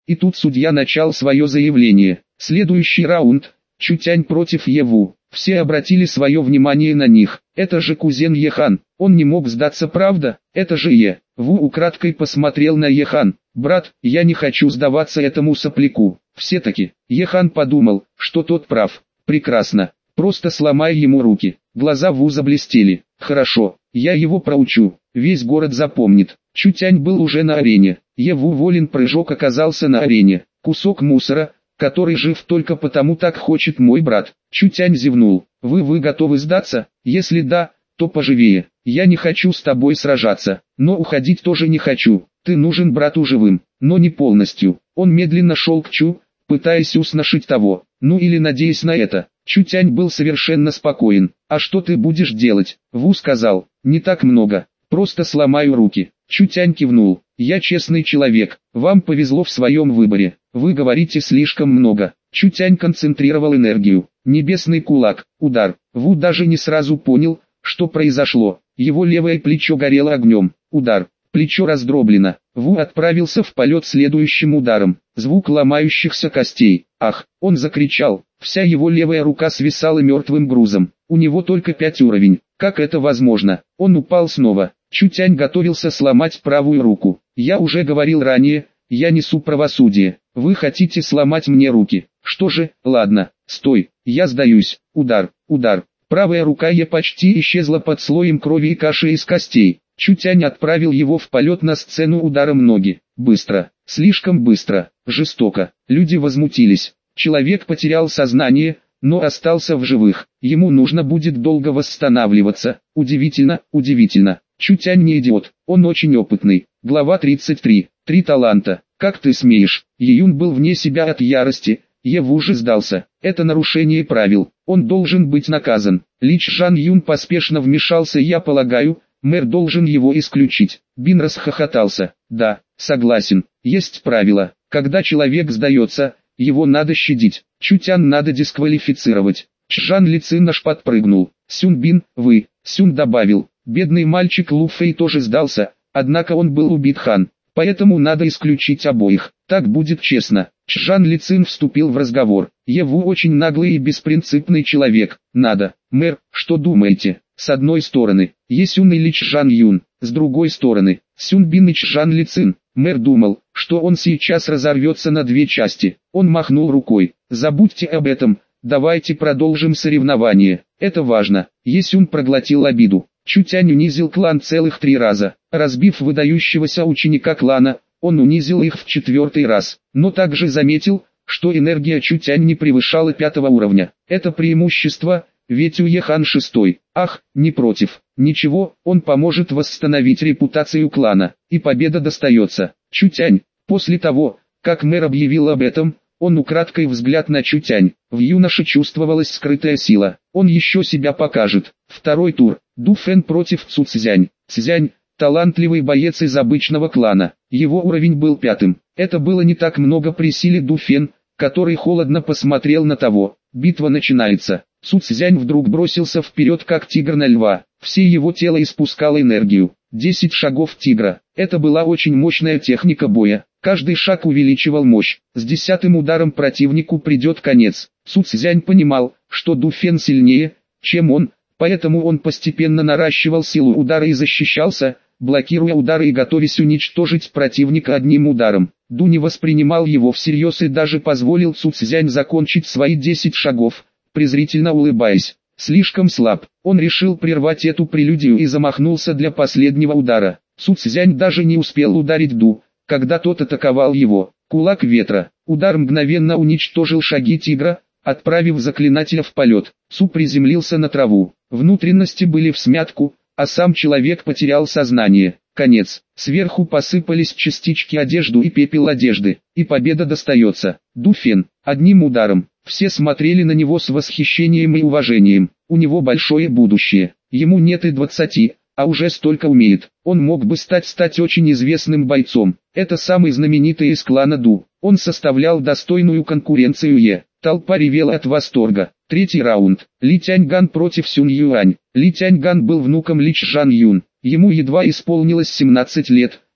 И тут судья начал свое заявление. Следующий раунд. Чутянь против Еву. Все обратили свое внимание на них. Это же кузен Ехан. Он не мог сдаться, правда? Это же Ву украдкой посмотрел на Ехан. Брат, я не хочу сдаваться этому сопляку. Все-таки. Ехан подумал, что тот прав. Прекрасно. Просто сломай ему руки. Глаза Ву заблестели. Хорошо, я его проучу. Весь город запомнит. Чутянь был уже на арене. Еву волен прыжок оказался на арене. Кусок мусора, который жив только потому так хочет мой брат. Чутянь зевнул. Вы готовы сдаться? Если да, то поживее. Я не хочу с тобой сражаться, но уходить тоже не хочу. Ты нужен брату живым, но не полностью. Он медленно шел к Чу, пытаясь усношить того, ну или надеясь на это. Чутянь был совершенно спокоен. А что ты будешь делать? Ву сказал, не так много, просто сломаю руки. Чутянь кивнул. Я честный человек, вам повезло в своем выборе. Вы говорите слишком много. Чутянь концентрировал энергию. Небесный кулак, удар. Ву даже не сразу понял, что произошло. Его левое плечо горело огнем. Удар. Плечо раздроблено. Ву отправился в полет следующим ударом. Звук ломающихся костей. Ах, он закричал. Вся его левая рука свисала мертвым грузом. У него только 5 уровень. Как это возможно? Он упал снова. Чутянь готовился сломать правую руку. Я уже говорил ранее, я несу правосудие. Вы хотите сломать мне руки. Что же, ладно, стой, я сдаюсь. Удар, удар. Правая рука почти исчезла под слоем крови и каши из костей. Чутянь отправил его в полет на сцену ударом ноги. Быстро, слишком быстро, жестоко. Люди возмутились. Человек потерял сознание, но остался в живых. Ему нужно будет долго восстанавливаться. Удивительно, удивительно. Чутянь не идиот, он очень опытный. Глава 33. 3 таланта. Как ты смеешь? Июнь был вне себя от ярости. Еву же сдался. Это нарушение правил. Он должен быть наказан. Лич Жан Юн поспешно вмешался. Я полагаю, мэр должен его исключить. Бин расхохотался. Да, согласен. Есть правило. Когда человек сдается, его надо щадить. Чутян надо дисквалифицировать. Чжан Лицин аж подпрыгнул. Сюн Бин, вы. Сюн добавил. Бедный мальчик Лу Фэй тоже сдался, однако он был убит Хан. Поэтому надо исключить обоих. Так будет честно. Чжан Лицин вступил в разговор. Еву очень наглый и беспринципный человек. Надо. Мэр, что думаете? С одной стороны, Есюн или Чжан Юн. С другой стороны, Сюн Бин и Чжан Лицин. Мэр думал, что он сейчас разорвется на 2 части. Он махнул рукой. Забудьте об этом. Давайте продолжим соревнование. Это важно. Есюн проглотил обиду. Чутянь унизил клан целых 3 раза. Разбив выдающегося ученика клана, он унизил их в 4-й раз. Но также заметил, что энергия Чутянь не превышала 5-го уровня. Это преимущество, ведь у Ехан 6-й. Ах, не против. Ничего, он поможет восстановить репутацию клана. И победа достается. Чутянь. После того, как мэр объявил об этом, он украдкой взгляд на Чутянь. В юноше чувствовалась скрытая сила. Он еще себя покажет. 2-й тур. Ду Фэн против Цу Цзянь. Цзянь – талантливый боец из обычного клана. Его уровень был 5-м. Это было не так много при силе Ду Фэн, который холодно посмотрел на того. Битва начинается. Цу Цзянь вдруг бросился вперед как тигр на льва. Все его тело испускало энергию. 10 шагов тигра. Это была очень мощная техника боя. Каждый шаг увеличивал мощь. С 10-м ударом противнику придет конец. Цу Цзянь понимал, что Ду Фэн сильнее, чем он, поэтому он постепенно наращивал силу удара и защищался, блокируя удары и готовясь уничтожить противника одним ударом. Ду не воспринимал его всерьез и даже позволил Цу Цзянь закончить свои 10 шагов, презрительно улыбаясь. Слишком слаб. Он решил прервать эту прелюдию и замахнулся для последнего удара. Цу Цзянь даже не успел ударить Ду, когда тот атаковал его. Кулак ветра. Удар мгновенно уничтожил шаги тигра, отправив заклинателя в полет. Цу приземлился на траву. Внутренности были всмятку, а сам человек потерял сознание. Конец. Сверху посыпались частички одежды и пепел одежды. И победа достается. Ду Фэн. Одним ударом. Все смотрели на него с восхищением и уважением. У него большое будущее. Ему нет и 20, а уже столько умеет. Он мог бы стать очень известным бойцом. Это самый знаменитый из клана Ду. Он составлял достойную конкуренцию Толпа ревела от восторга. 3-й раунд. Ли Тяньган против Сюн Юань. Ли Тяньган был внуком Ли Чжан Юн. Ему едва исполнилось 17 лет,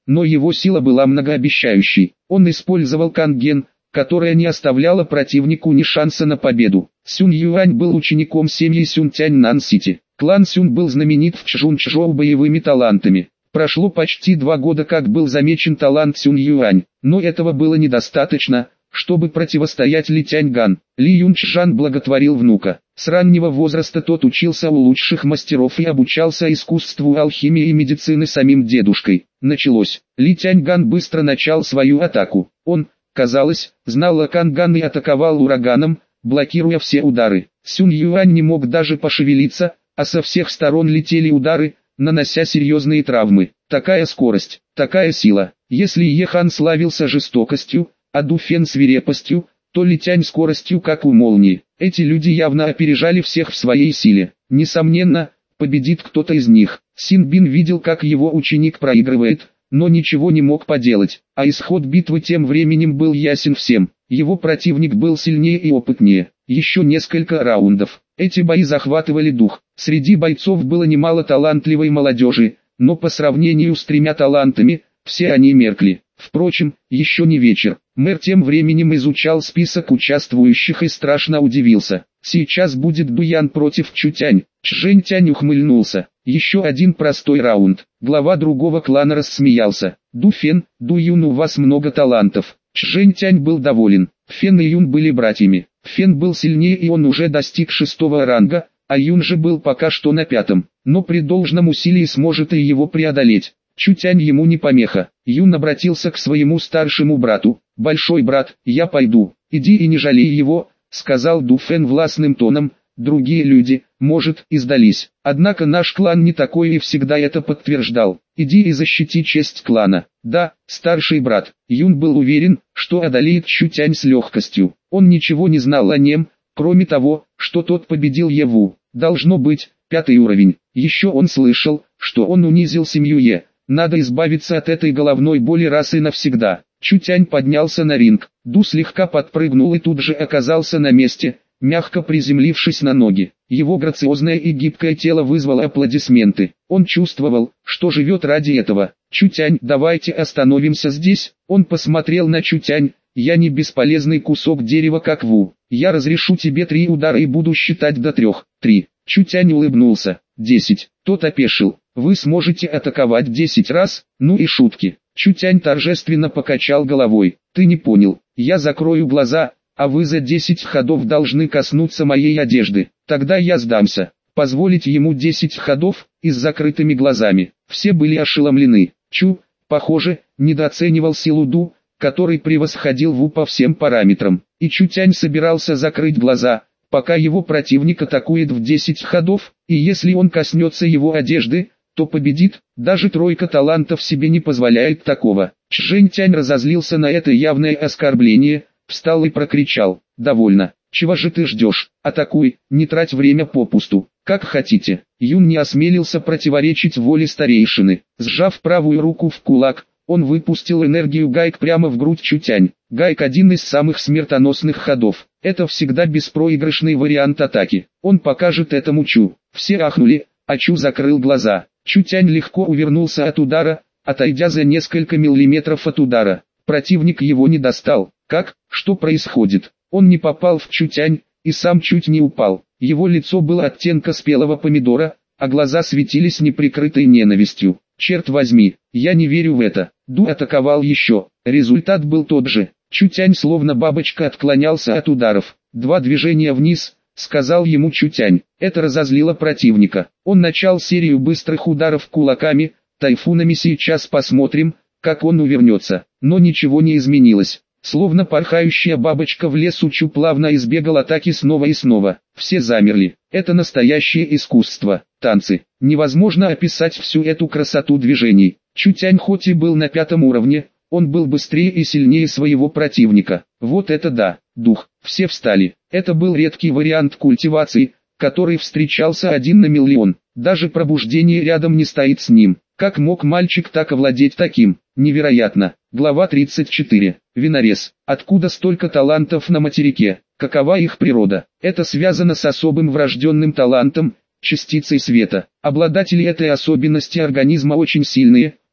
но его сила была многообещающей. Он использовал канген, которая не оставляла противнику ни шанса на победу. Сюн Юань был учеником семьи Сюнтянь Нан-Сити. Клан Сюн был знаменит в Чжунчжоу боевыми талантами. Прошло почти 2 года, как был замечен талант Сюн Юань, но этого было недостаточно, чтобы противостоять Ли Тяньган. Ли Юнчжан благотворил внука. С раннего возраста тот учился у лучших мастеров и обучался искусству алхимии и медицины самим дедушкой. Началось. Ли Тяньган быстро начал свою атаку. Он, казалось, знал о Канган и атаковал ураганом, блокируя все удары. Сюн Юань не мог даже пошевелиться, а со всех сторон летели удары, нанося серьезные травмы. Такая скорость, такая сила. Если Ехан славился жестокостью, а Ду Фен свирепостью, то Ли Тянь скоростью как у молнии. Эти люди явно опережали всех в своей силе. Несомненно, победит кто-то из них. Син Бин видел, как его ученик проигрывает, но ничего не мог поделать. А исход битвы тем временем был ясен всем. Его противник был сильнее и опытнее. Еще несколько раундов. Эти бои захватывали дух. Среди бойцов было немало талантливой молодежи, но по сравнению с 3 талантами, все они меркли. Впрочем, еще не вечер. Мэр тем временем изучал список участвующих и страшно удивился. Сейчас будет Дуян против Чутянь. Чжэньтянь ухмыльнулся. Еще один простой раунд. Глава другого клана рассмеялся. Ду Фен, Ду Юн, у вас много талантов. Чжэньтянь был доволен. Фен и Юн были братьями. Фен был сильнее и он уже достиг 6-го ранга, а Юн же был пока что на 5-м. Но при должном усилии сможет и его преодолеть. Чутянь ему не помеха. Юн обратился к своему старшему брату. «Большой брат, я пойду. Иди и не жалей его», — сказал Ду Фен властным тоном. Другие люди, может, и сдались. Однако наш клан не такой и всегда это подтверждал. Иди и защити честь клана. Да, старший брат. Юн был уверен, что одолеет Чутянь с легкостью. Он ничего не знал о нем, кроме того, что тот победил Еву. Должно быть, 5-й уровень. Еще он слышал, что он унизил семью Е. Надо избавиться от этой головной боли раз и навсегда. Чутянь поднялся на ринг. Ду слегка подпрыгнул и тут же оказался на месте, мягко приземлившись на ноги. Его грациозное и гибкое тело вызвало аплодисменты. Он чувствовал, что живет ради этого. «Чутянь, давайте остановимся здесь». Он посмотрел на Чутянь. «Я не бесполезный кусок дерева, как Ву. Я разрешу тебе 3 удара и буду считать до 3. 3. Чутянь улыбнулся. 10. Тот опешил. «Вы сможете атаковать 10 раз, ну и шутки». Чутянь торжественно покачал головой. «Ты не понял, я закрою глаза, а вы за 10 ходов должны коснуться моей одежды. Тогда я сдамся». Позволить ему 10 ходов, и с закрытыми глазами. Все были ошеломлены. Чу, похоже, недооценивал силу Ду, который превосходил Ву по всем параметрам. И Чутянь собирался закрыть глаза, пока его противник атакует в 10 ходов, и если он коснется его одежды, то победит. Даже 3 талантов себе не позволяет такого. Чжэньтянь разозлился на это явное оскорбление, встал и прокричал: «Довольно, чего же ты ждешь? Атакуй, не трать время попусту, как хотите». Юн не осмелился противоречить воле старейшины. Сжав правую руку в кулак, он выпустил энергию Гайк прямо в грудь Чутянь. Гайк — один из самых смертоносных ходов. Это всегда беспроигрышный вариант атаки. Он покажет этому Чу. Все ахнули, а Чу закрыл глаза. Чутянь легко увернулся от удара, отойдя за несколько миллиметров от удара. Противник его не достал. Как? Что происходит? Он не попал в Чутянь, и сам чуть не упал. Его лицо было оттенка спелого помидора, а глаза светились неприкрытой ненавистью. Черт возьми, я не верю в это. Ду атаковал еще. Результат был тот же. Чутянь словно бабочка отклонялся от ударов. 2 движения вниз, сказал ему Чутянь. Это разозлило противника. Он начал серию быстрых ударов кулаками, тайфунами. Сейчас посмотрим, как он увернется. Но ничего не изменилось. Словно порхающая бабочка в лесу, Чу плавно избегал атаки снова и снова. Все замерли. Это настоящее искусство. Танцы. Невозможно описать всю эту красоту движений. Чутянь хоть и был на 5-м уровне, он был быстрее и сильнее своего противника. Вот это да, дух. Все встали. Это был редкий вариант культивации, который встречался 1 на миллион. Даже пробуждение рядом не стоит с ним. Как мог мальчик так овладеть таким? Невероятно. Глава 34. Винорез. Откуда столько талантов на материке? Какова их природа? Это связано с особым врожденным талантом, частицей света. Обладатели этой особенности организма очень сильные,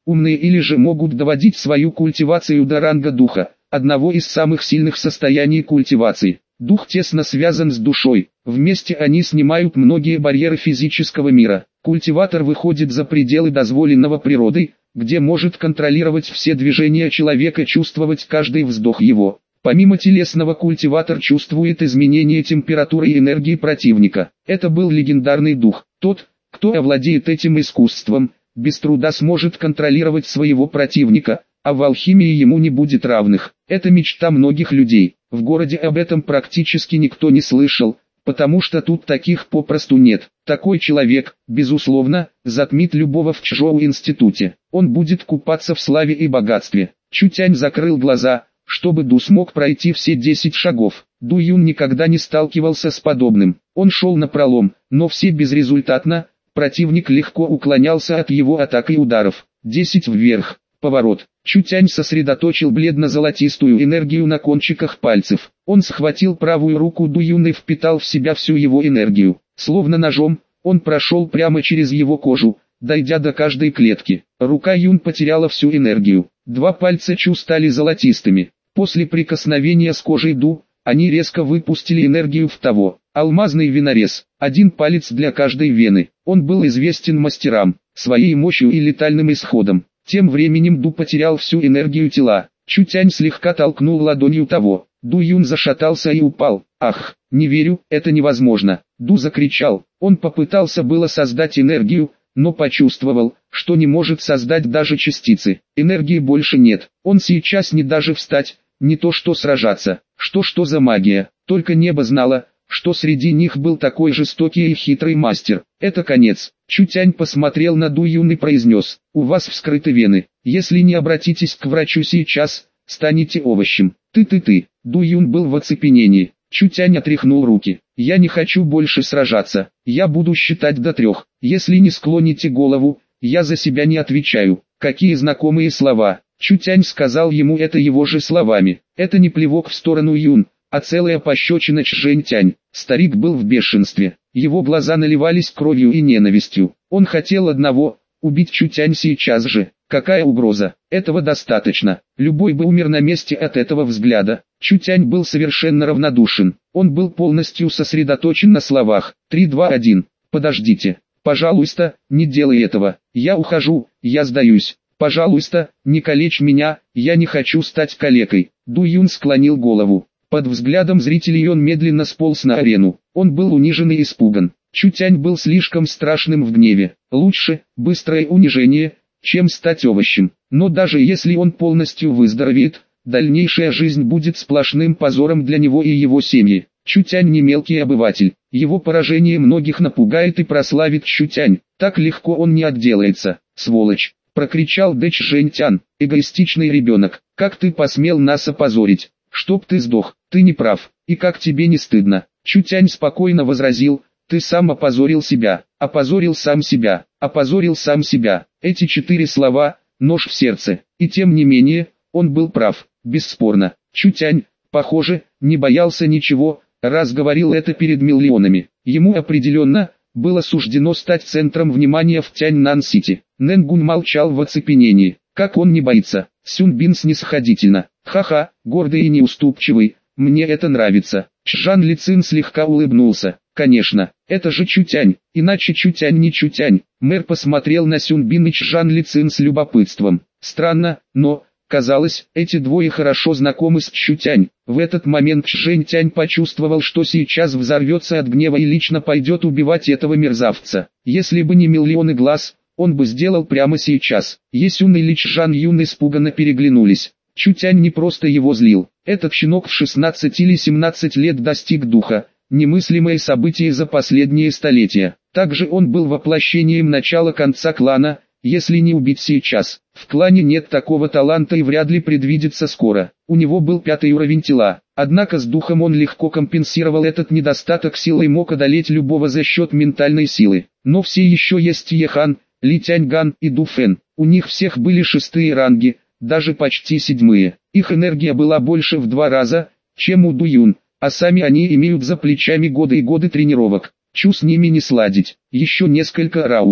умные или же могут доводить свою культивацию до ранга духа, одного из самых сильных состояний культивации. Дух тесно связан с душой, вместе они снимают многие барьеры физического мира. Культиватор выходит за пределы дозволенного природой, где может контролировать все движения человека, чувствовать каждый вздох его. Помимо телесного, культиватор чувствует изменение температуры и энергии противника. Это был легендарный дух. Тот, кто овладеет этим искусством, без труда сможет контролировать своего противника, а в алхимии ему не будет равных. Это мечта многих людей. В городе об этом практически никто не слышал, потому что тут таких попросту нет. Такой человек, безусловно, затмит любого в Чжоу-институте. Он будет купаться в славе и богатстве. Чутянь закрыл глаза, чтобы Ду смог пройти все 10 шагов. Ду Юн никогда не сталкивался с подобным. Он шел напролом, но все безрезультатно. Противник легко уклонялся от его атак и ударов. 10 вверх. Поворот. Чутянь сосредоточил бледно-золотистую энергию на кончиках пальцев. Он схватил правую руку Ду Юна и впитал в себя всю его энергию. Словно ножом, он прошел прямо через его кожу, дойдя до каждой клетки. Рука Юн потеряла всю энергию. 2 пальца Чу стали золотистыми. После прикосновения с кожей Ду, они резко выпустили энергию в того. Алмазный винорез. 1 палец для каждой вены. Он был известен мастерам, своей мощью и летальным исходом. Тем временем Ду потерял всю энергию тела. Чутянь слегка толкнул ладонью того. Ду Юн зашатался и упал. «Ах, не верю, это невозможно!» Ду закричал. Он попытался было создать энергию, но почувствовал, что не может создать даже частицы. Энергии больше нет. Он сейчас не даже встать, не то что сражаться. Что за магия? Только небо знало, что среди них был такой жестокий и хитрый мастер. Это конец. Чутянь посмотрел на Ду Юн и произнес: «У вас вскрыты вены. Если не обратитесь к врачу сейчас, станете овощем». Ты. Ду Юн был в оцепенении. Чутянь отряхнул руки. «Я не хочу больше сражаться. Я буду считать до 3. Если не склоните голову, я за себя не отвечаю». Какие знакомые слова. Чутянь сказал ему это его же словами. Это не плевок в сторону Юн, а целая пощечина Чжэнь-тянь. Старик был в бешенстве. Его глаза наливались кровью и ненавистью. Он хотел одного — убить Чутянь сейчас же. Какая угроза? Этого достаточно. Любой бы умер на месте от этого взгляда. Чутянь был совершенно равнодушен. Он был полностью сосредоточен на словах. 3, 2, 1. Подождите. Пожалуйста, не делай этого. Я ухожу, я сдаюсь. Пожалуйста, не калечь меня, я не хочу стать калекой. Ду Юн склонил голову. Под взглядом зрителей он медленно сполз на арену. Он был унижен и испуган. Чутянь был слишком страшным в гневе. Лучше, быстрое унижение, чем стать овощем. Но даже если он полностью выздоровеет, дальнейшая жизнь будет сплошным позором для него и его семьи. Чутянь не мелкий обыватель. Его поражение многих напугает и прославит Чутянь. Так легко он не отделается. «Сволочь!» — прокричал Дэ Чжэнь-тян. «Эгоистичный ребенок, как ты посмел нас опозорить? Чтоб ты сдох, ты не прав, и как тебе не стыдно?» Чутянь спокойно возразил: «Ты сам опозорил себя, опозорил сам себя, опозорил сам себя». Эти 4 слова — нож в сердце, и тем не менее, он был прав, бесспорно. Чутянь, похоже, не боялся ничего, раз говорил это перед миллионами. Ему определенно было суждено стать центром внимания в Тяньнан-Сити. Нэнгун молчал в оцепенении. Как он не боится? Сюнбин снисходительно: «Ха-ха, гордый и неуступчивый, мне это нравится». Чжан Лицин слегка улыбнулся. «Конечно, это же Чутянь, иначе Чутянь не Чутянь». Мэр посмотрел на Сюнбин и Чжан Лицин с любопытством. Странно, но, казалось, эти двое хорошо знакомы с Чутянь. В этот момент Чжэнь-тянь почувствовал, что сейчас взорвется от гнева и лично пойдет убивать этого мерзавца. Если бы не миллионы глаз, он бы сделал прямо сейчас. Есюн и Ли Чжан Юн испуганно переглянулись. Чутянь не просто его злил. Этот щенок в 16 или 17 лет достиг духа. Немыслимое событие за последние столетия. Также он был воплощением начала-конца клана, если не убить сейчас. В клане нет такого таланта и вряд ли предвидится скоро. У него был 5-й уровень тела. Однако с духом он легко компенсировал этот недостаток силы и мог одолеть любого за счет ментальной силы. Но все еще есть Ехан, Ли Тяньган и Ду Фэн. У них всех были 6-е ранги, даже почти 7-е. Их энергия была больше в 2 раза, чем у Ду Юн, а сами они имеют за плечами годы и годы тренировок. Чу с ними не сладить. Еще несколько раундов.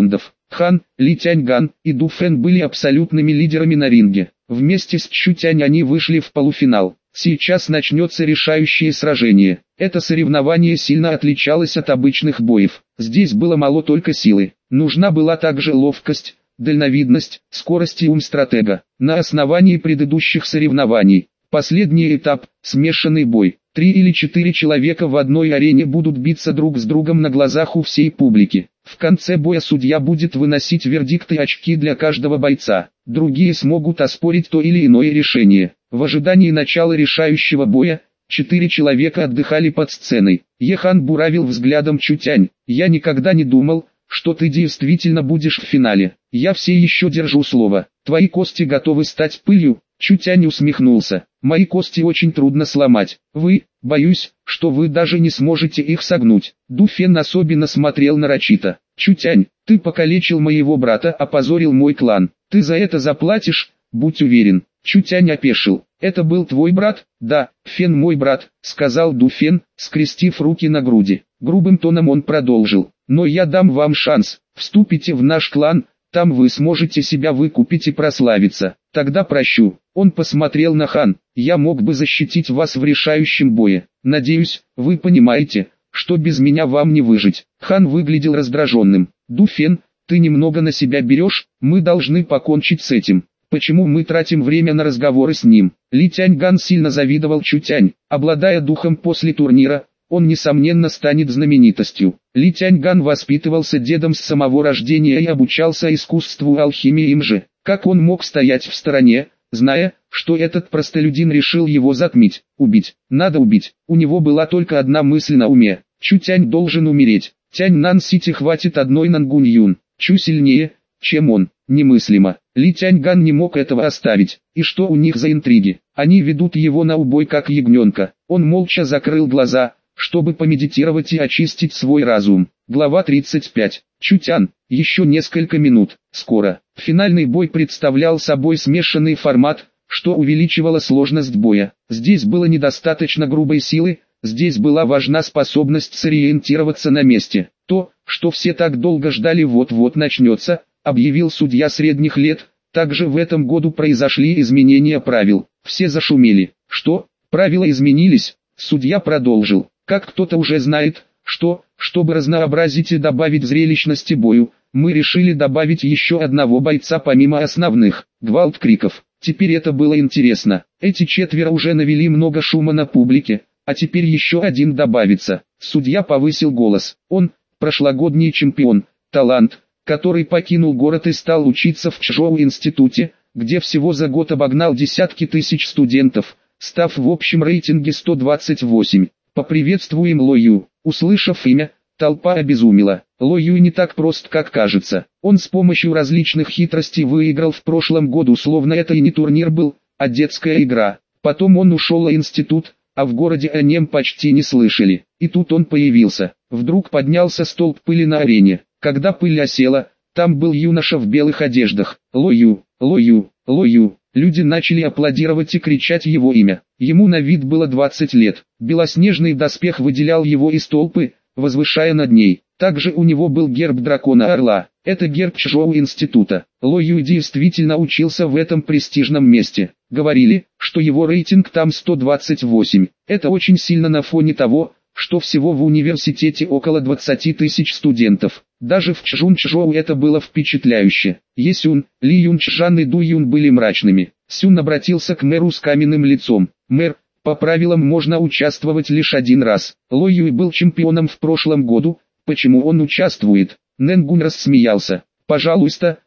Хан, Ли Тяньган и Ду Фэн были абсолютными лидерами на ринге. Вместе с Чу Тянь они вышли в полуфинал. Сейчас начнется решающее сражение. Это соревнование сильно отличалось от обычных боев. Здесь было мало только силы. Нужна была также ловкость, дальновидность, скорость и ум стратега. На основании предыдущих соревнований. Последний этап – смешанный бой. 3 или 4 человека в одной арене будут биться друг с другом на глазах у всей публики. В конце боя судья будет выносить вердикты и очки для каждого бойца. Другие смогут оспорить то или иное решение. В ожидании начала решающего боя, 4 человека отдыхали под сценой. Ехан буравил взглядом Чу Тянь. «Я никогда не думал, что ты действительно будешь в финале. Я все еще держу слово. Твои кости готовы стать пылью». Чу Тянь усмехнулся. «Мои кости очень трудно сломать. Боюсь, что вы даже не сможете их согнуть». Ду Фэн особенно смотрел нарочито. «Чу Тянь, ты покалечил моего брата, опозорил мой клан. Ты за это заплатишь, будь уверен». Чу Тянь опешил. «Это был твой брат?» «Да, Фэн мой брат», сказал Ду Фэн, скрестив руки на груди. Грубым тоном он продолжил. «Но я дам вам шанс. Вступите в наш клан, там вы сможете себя выкупить и прославиться. Тогда прощу». Он посмотрел на Хан. «Я мог бы защитить вас в решающем бое. Надеюсь, вы понимаете, что без меня вам не выжить». Хан выглядел раздраженным. «Ду Фэн, ты немного на себя берешь, мы должны покончить с этим. Почему мы тратим время на разговоры с ним?» Ли Тяньган сильно завидовал Чу Тянь. Обладая духом после турнира, он несомненно станет знаменитостью. Ли Тяньган воспитывался дедом с самого рождения и обучался искусству алхимии им же. Как он мог стоять в стороне, зная, что этот простолюдин решил его затмить? Убить. Надо убить. У него была только одна мысль на уме. Чу Тянь должен умереть. Тяньнан-Сити хватит одной Нангунь-Юн. Чу сильнее, чем он. Немыслимо. Ли Тяньган не мог этого оставить. И что у них за интриги? Они ведут его на убой как ягненка. Он молча закрыл глаза, чтобы помедитировать и очистить свой разум. Глава 35. Чу Тянь, еще несколько минут. Скоро. Финальный бой представлял собой смешанный формат, что увеличивало сложность боя. Здесь было недостаточно грубой силы, здесь была важна способность сориентироваться на месте. То, что все так долго ждали вот-вот начнется, объявил судья средних лет. Также в этом году произошли изменения правил. Все зашумели. Что? Правила изменились? Судья продолжил. Как кто-то уже знает, чтобы разнообразить и добавить зрелищности бою, мы решили добавить еще одного бойца помимо основных. Гвалт криков. Теперь это было интересно. Эти 4 уже навели много шума на публике, а теперь еще один добавится. Судья повысил голос. Он, прошлогодний чемпион, талант, который покинул город и стал учиться в Чжоу-институте, где всего за год обогнал десятки тысяч студентов, став в общем рейтинге 128. Поприветствуем Ло Ю. Услышав имя, толпа обезумела. Ло Ю не так прост, как кажется. Он с помощью различных хитростей выиграл в прошлом году, словно это и не турнир был, а детская игра. Потом он ушел в институт, а в городе о нем почти не слышали. И тут он появился. Вдруг поднялся столб пыли на арене. Когда пыль осела, там был юноша в белых одеждах. Ло Ю, Ло Ю, Ло Ю. Люди начали аплодировать и кричать его имя. Ему на вид было 20 лет. Белоснежный доспех выделял его из толпы, возвышая над ней. Также у него был герб дракона-орла. Это герб Чжоу-института. Ло Ю действительно учился в этом престижном месте. Говорили, что его рейтинг там 128. Это очень сильно на фоне того, что всего в университете около 20 тысяч студентов. Даже в Чжунчжоу это было впечатляюще. Есюн, Ли Юнчжан и Ду Юн были мрачными. Сюн обратился к мэру с каменным лицом. «Мэр, по правилам можно участвовать лишь один раз. Ло Юй был чемпионом в прошлом году, почему он участвует?» Нэнгунь рассмеялся. «Пожалуйста,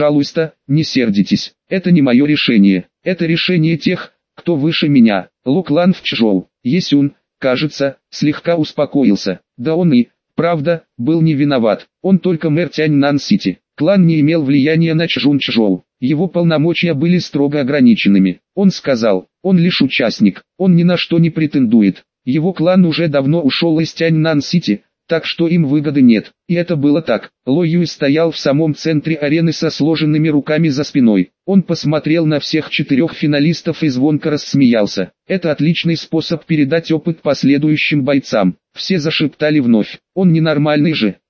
не сердитесь. Это не мое решение. Это решение тех, кто выше меня. Ло клан в Чжоу». Есюн, кажется, слегка успокоился. Да он и, правда, был не виноват. Он только мэр Тяньнан-Сити. Клан не имел влияния на Чжунчжоу. Его полномочия были строго ограниченными. Он сказал, он лишь участник, он ни на что не претендует. Его клан уже давно ушел из Тяньнан-Сити, так что им выгоды нет. И это было так. Ло Юй стоял в самом центре арены со сложенными руками за спиной. Он посмотрел на всех 4 финалистов и звонко рассмеялся. Это отличный способ передать опыт последующим бойцам. Все зашептали вновь. Он ненормальный же.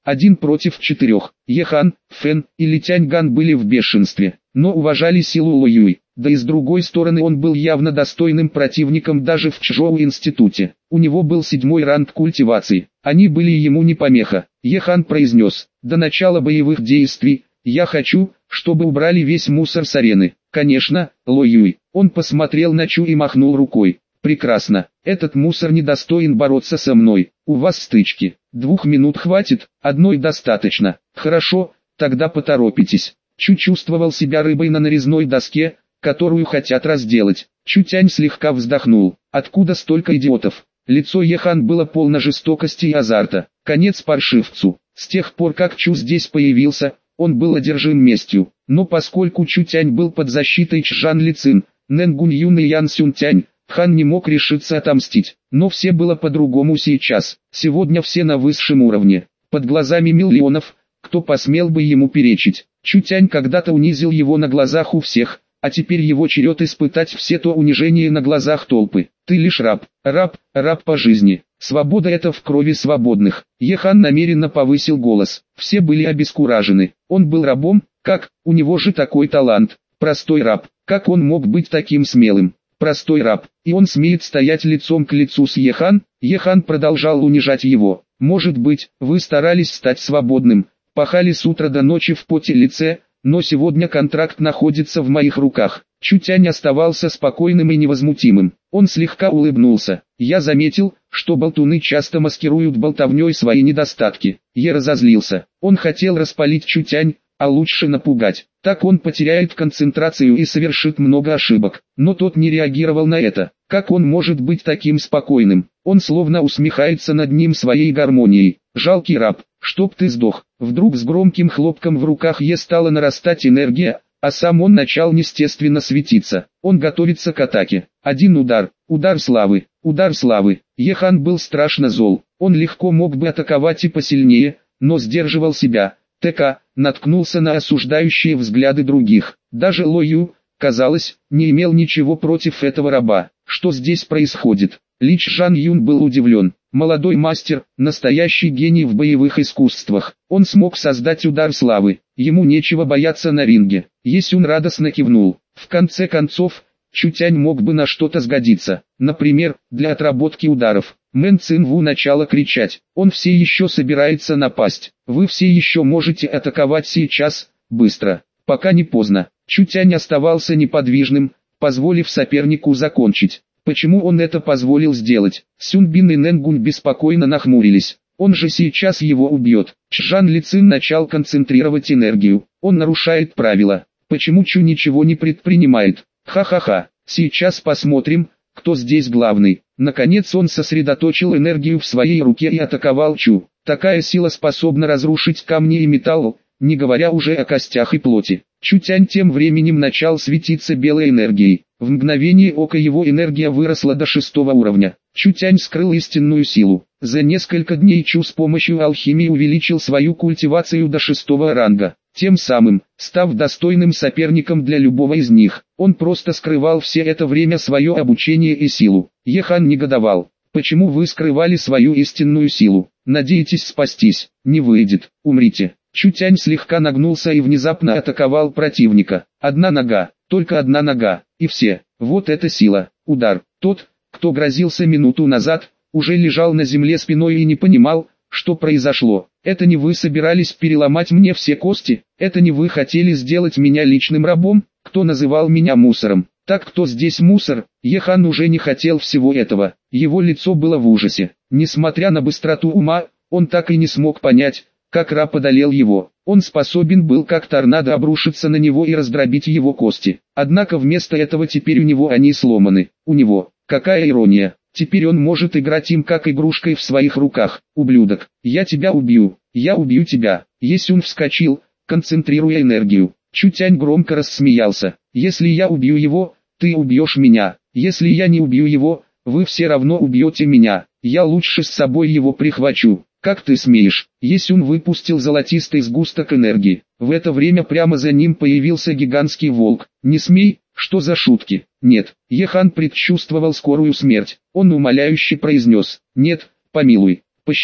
1 против 4. Ехан, Фэн и Литяньган были в бешенстве, но уважали силу Ло Юй. Да и с другой стороны он был явно достойным противником даже в Чжоу институте. У него был 7-й ранг культивации. Они были ему не помеха. Ехан произнес: «До начала боевых действий, я хочу, чтобы убрали весь мусор с арены». «Конечно, Ло Юй». Он посмотрел на Чу и махнул рукой. «Прекрасно. Этот мусор недостоин бороться со мной. У вас стычки. 2 минут хватит, 1 достаточно. Хорошо, тогда поторопитесь». Чу чувствовал себя рыбой на нарезной доске, которую хотят разделать. Чутянь слегка вздохнул. Откуда столько идиотов? Лицо Ехан было полно жестокости и азарта. Конец паршивцу. С тех пор как Чу здесь появился, он был одержим местью. Но поскольку Чутянь был под защитой Чжан Лицин, Нэн Гунь Юн и Ян Сюнтянь, хан не мог решиться отомстить. Но все было по-другому сейчас. Сегодня все на высшем уровне. Под глазами миллионов, кто посмел бы ему перечить. Чутянь когда-то унизил его на глазах у всех, а теперь его черед испытать все то унижение на глазах толпы. Ты лишь раб, раб по жизни. Свобода — это в крови свободных. Ехан намеренно повысил голос. Все были обескуражены. Он был рабом? Как? У него же такой талант. Простой раб. Как он мог быть таким смелым? Простой раб. И он смеет стоять лицом к лицу с Ехан? Ехан продолжал унижать его. Может быть, вы старались стать свободным, пахали с утра до ночи в поте лице, но сегодня контракт находится в моих руках. Чутянь оставался спокойным и невозмутимым. Он слегка улыбнулся. Я заметил, что болтуны часто маскируют болтовней свои недостатки. Я разозлился. Он хотел распалить Чутянь, а лучше напугать. Так он потеряет концентрацию и совершит много ошибок. Но тот не реагировал на это. Как он может быть таким спокойным? Он словно усмехается над ним своей гармонией. Жалкий раб, чтоб ты сдох. Вдруг с громким хлопком в руках стала нарастать энергия, а сам он начал неестественно светиться. Он готовится к атаке. Один удар, удар славы, удар славы. Ехан был страшно зол. Он легко мог бы атаковать и посильнее, но сдерживал себя. ТК наткнулся на осуждающие взгляды других. Даже Ло Ю, казалось, не имел ничего против этого раба. Что здесь происходит? Ли Чжан Юн был удивлен. Молодой мастер, настоящий гений в боевых искусствах. Он смог создать удар славы. Ему нечего бояться на ринге. Есюн радостно кивнул. В конце концов, Чутянь мог бы на что-то сгодиться. Например, для отработки ударов. Мэн Цинву начала кричать. Он все еще собирается напасть. Вы все еще можете атаковать сейчас, быстро, пока не поздно. Чутянь оставался неподвижным, позволив сопернику закончить. Почему он это позволил сделать? Сюнбин и Нэнгунь беспокойно нахмурились. Он же сейчас его убьет. Чжан Лицин начал концентрировать энергию. Он нарушает правила. Почему Чу ничего не предпринимает? Ха-ха-ха. Сейчас посмотрим, кто здесь главный. Наконец он сосредоточил энергию в своей руке и атаковал Чу. Такая сила способна разрушить камни и металл, не говоря уже о костях и плоти. Чутянь тем временем начал светиться белой энергией. В мгновение ока его энергия выросла до 6-го уровня. Чутянь скрыл истинную силу. За несколько дней Чу с помощью алхимии увеличил свою культивацию до 6-го ранга, тем самым став достойным соперником для любого из них. Он просто скрывал все это время свое обучение и силу. Ехан негодовал. Почему вы скрывали свою истинную силу? Надеетесь спастись? Не выйдет, умрите. Чутянь слегка нагнулся и внезапно атаковал противника. Одна нога, только одна нога, и все. Вот это сила. Удар. Тот, кто грозился минуту назад, уже лежал на земле спиной и не понимал, что произошло. Это не вы собирались переломать мне все кости? Это не вы хотели сделать меня личным рабом? Кто называл меня мусором? Так кто здесь мусор? Ехан уже не хотел всего этого. Его лицо было в ужасе. Несмотря на быстроту ума, он так и не смог понять, как раб одолел его. Он способен был как торнадо обрушиться на него и раздробить его кости. Однако вместо этого теперь у него они сломаны. У него. Какая ирония. Теперь он может играть им как игрушкой в своих руках. Ублюдок. Я тебя убью. Я убью тебя. Есюн вскочил, концентрируя энергию. Чутянь громко рассмеялся. Если я убью его, ты убьешь меня. Если я не убью его, вы все равно убьете меня. Я лучше с собой его прихвачу. Как ты смеешь? Есюн выпустил золотистый сгусток энергии. В это время прямо за ним появился гигантский волк. Не смей, что за шутки? Нет. Ехан предчувствовал скорую смерть. Он умоляюще произнес. Нет, помилуй, пощади.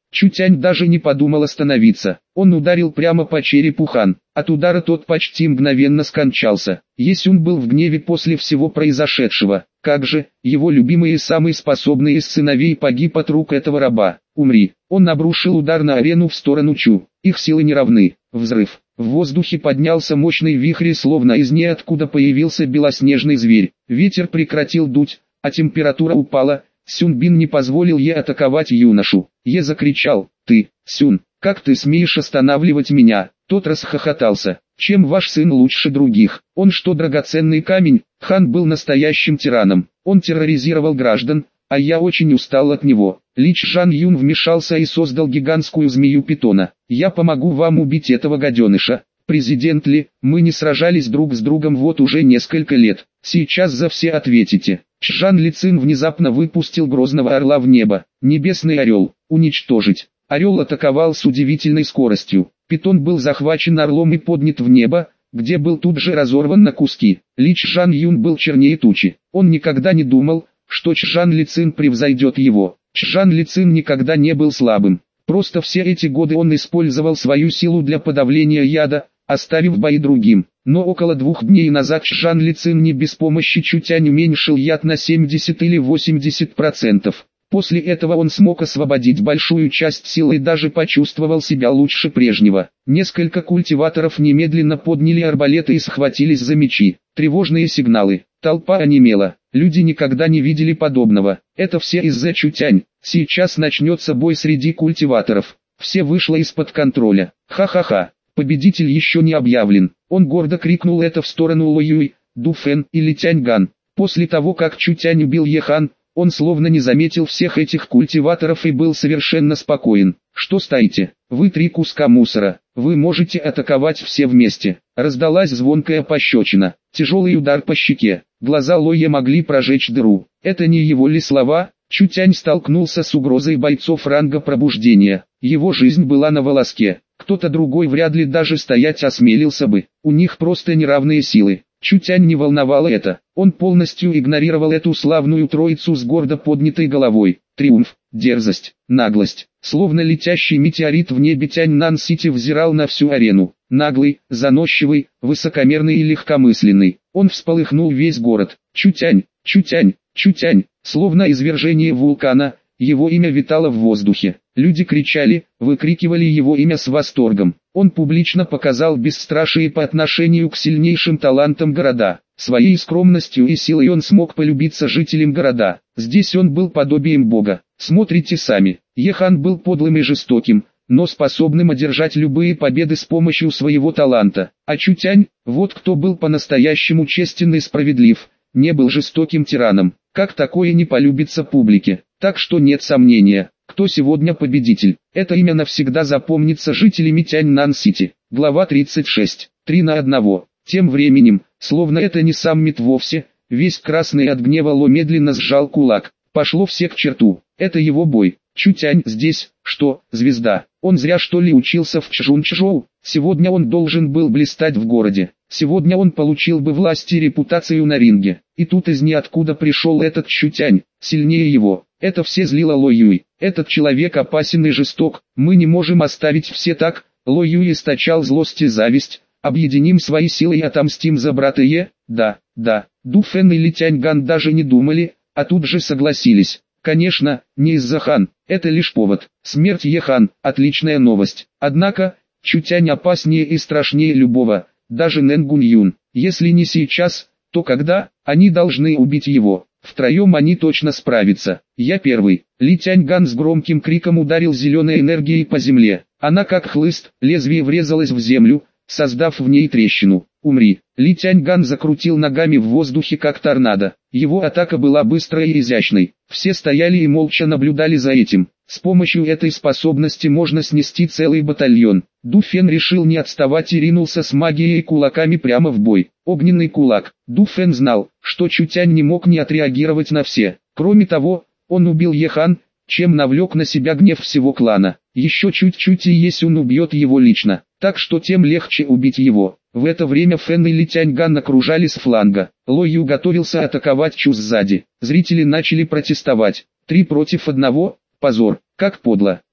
Чутянь даже не подумал остановиться. Он ударил прямо по черепу Хан. От удара тот почти мгновенно скончался. Есюн был в гневе после всего произошедшего. Как же, его любимый и самый способный из сыновей погиб от рук этого раба. Умри. Он обрушил удар на арену в сторону Чу. Их силы не равны. Взрыв. В воздухе поднялся мощный вихрь, словно из ниоткуда появился белоснежный зверь. Ветер прекратил дуть, а температура упала. Сюнбин не позволил Е атаковать юношу. Е закричал: «Ты, Сюн, как ты смеешь останавливать меня?» Тот расхохотался. «Чем ваш сын лучше других? Он что, драгоценный камень?» Хан был настоящим тираном. Он терроризировал граждан, а я очень устал от него. Лич Жан Юн вмешался и создал гигантскую змею питона. «Я помогу вам убить этого гаденыша. Президент Ли, мы не сражались друг с другом вот уже несколько лет. Сейчас за все ответите». Чжан Лицин внезапно выпустил грозного орла в небо. Небесный орел. Уничтожить. Орел атаковал с удивительной скоростью. Питон был захвачен орлом и поднят в небо, где был тут же разорван на куски. Ли Чжан Юн был чернее тучи. Он никогда не думал, что Чжан Лицин превзойдет его. Чжан Лицин никогда не был слабым. Просто все эти годы он использовал свою силу для подавления яда, оставив бои другим. Но около 2 дней назад Чжан Лицин не без помощи Чутянь уменьшил яд на 70 или 80%. После этого он смог освободить большую часть силы и даже почувствовал себя лучше прежнего. Несколько культиваторов немедленно подняли арбалеты и схватились за мечи. Тревожные сигналы. Толпа онемела. Люди никогда не видели подобного. Это все из-за Чутянь. Сейчас начнется бой среди культиваторов. Все вышло из-под контроля. Ха-ха-ха. Победитель еще не объявлен. Он гордо крикнул это в сторону Ло Юй, Ду Фэн и Ли Тяньган. После того, как Чутянь убил Ехан, он словно не заметил всех этих культиваторов и был совершенно спокоен. «Что стоите? Вы 3 куска мусора. Вы можете атаковать все вместе». Раздалась звонкая пощечина. Тяжелый удар по щеке. Глаза Лоя могли прожечь дыру. Это не его ли слова? Чутянь столкнулся с угрозой бойцов ранга пробуждения. Его жизнь была на волоске. Кто-то другой вряд ли даже стоять осмелился бы. У них просто неравные силы. Чутянь не волновало это. Он полностью игнорировал эту славную троицу с гордо поднятой головой. Триумф, дерзость, наглость. Словно летящий метеорит в небе Тяньнан-Сити взирал на всю арену. Наглый, заносчивый, высокомерный и легкомысленный. Он всполыхнул весь город. Чутянь, Чутянь, Чутянь. Словно извержение вулкана, его имя витало в воздухе. Люди кричали, выкрикивали его имя с восторгом. Он публично показал бесстрашие по отношению к сильнейшим талантам города. Своей скромностью и силой он смог полюбиться жителям города. Здесь он был подобием бога. Смотрите сами. Ехан был подлым и жестоким, но способным одержать любые победы с помощью своего таланта. А Чутянь, вот кто был по-настоящему честен и справедлив, не был жестоким тираном. Как такое не полюбится публике? Так что нет сомнения, кто сегодня победитель. Это имя навсегда запомнится жителями Тяньнан-Сити. Глава 36. 3-1. Тем временем, словно это не саммит вовсе, весь красный от гнева Ло медленно сжал кулак. Пошло все к черту. Это его бой. Чутянь здесь, что, звезда? Он зря что ли учился в Чжунчжоу? Сегодня он должен был блистать в городе. Сегодня он получил бы власть и репутацию на ринге. И тут из ниоткуда пришел этот Чутянь, сильнее его. Это все злило Ло Юй. Этот человек опасен и жесток. Мы не можем оставить все так. Ло Юй источал злость и зависть. Объединим свои силы и отомстим за брата Е. Да, да. Ду Фэн и Ли Тяньган даже не думали, а тут же согласились. Конечно, не из-за Хан, это лишь повод. Смерть Ехан – отличная новость. Однако, Чутянь опаснее и страшнее любого, даже Нэн Гунь Юн. Если не сейчас, то когда? Они должны убить его. Втроем они точно справятся. Я первый. Ли Тяньган с громким криком ударил зеленой энергией по земле. Она как хлыст, лезвие врезалось в землю, создав в ней трещину. «Умри!» Ли Тяньган закрутил ногами в воздухе как торнадо. Его атака была быстрой и изящной. Все стояли и молча наблюдали за этим. С помощью этой способности можно снести целый батальон. Ду Фэн решил не отставать и ринулся с магией и кулаками прямо в бой. Огненный кулак. Ду Фэн знал, что Чутянь не мог не отреагировать на все. Кроме того, он убил Ехан, чем навлек на себя гнев всего клана. Еще чуть-чуть и Есюн убьет его лично, так что тем легче убить его. В это время Фэн и Ли Тяньган окружали с фланга. Ло Ю готовился атаковать Чу сзади. Зрители начали протестовать. 3 против 1. Позор, как подло.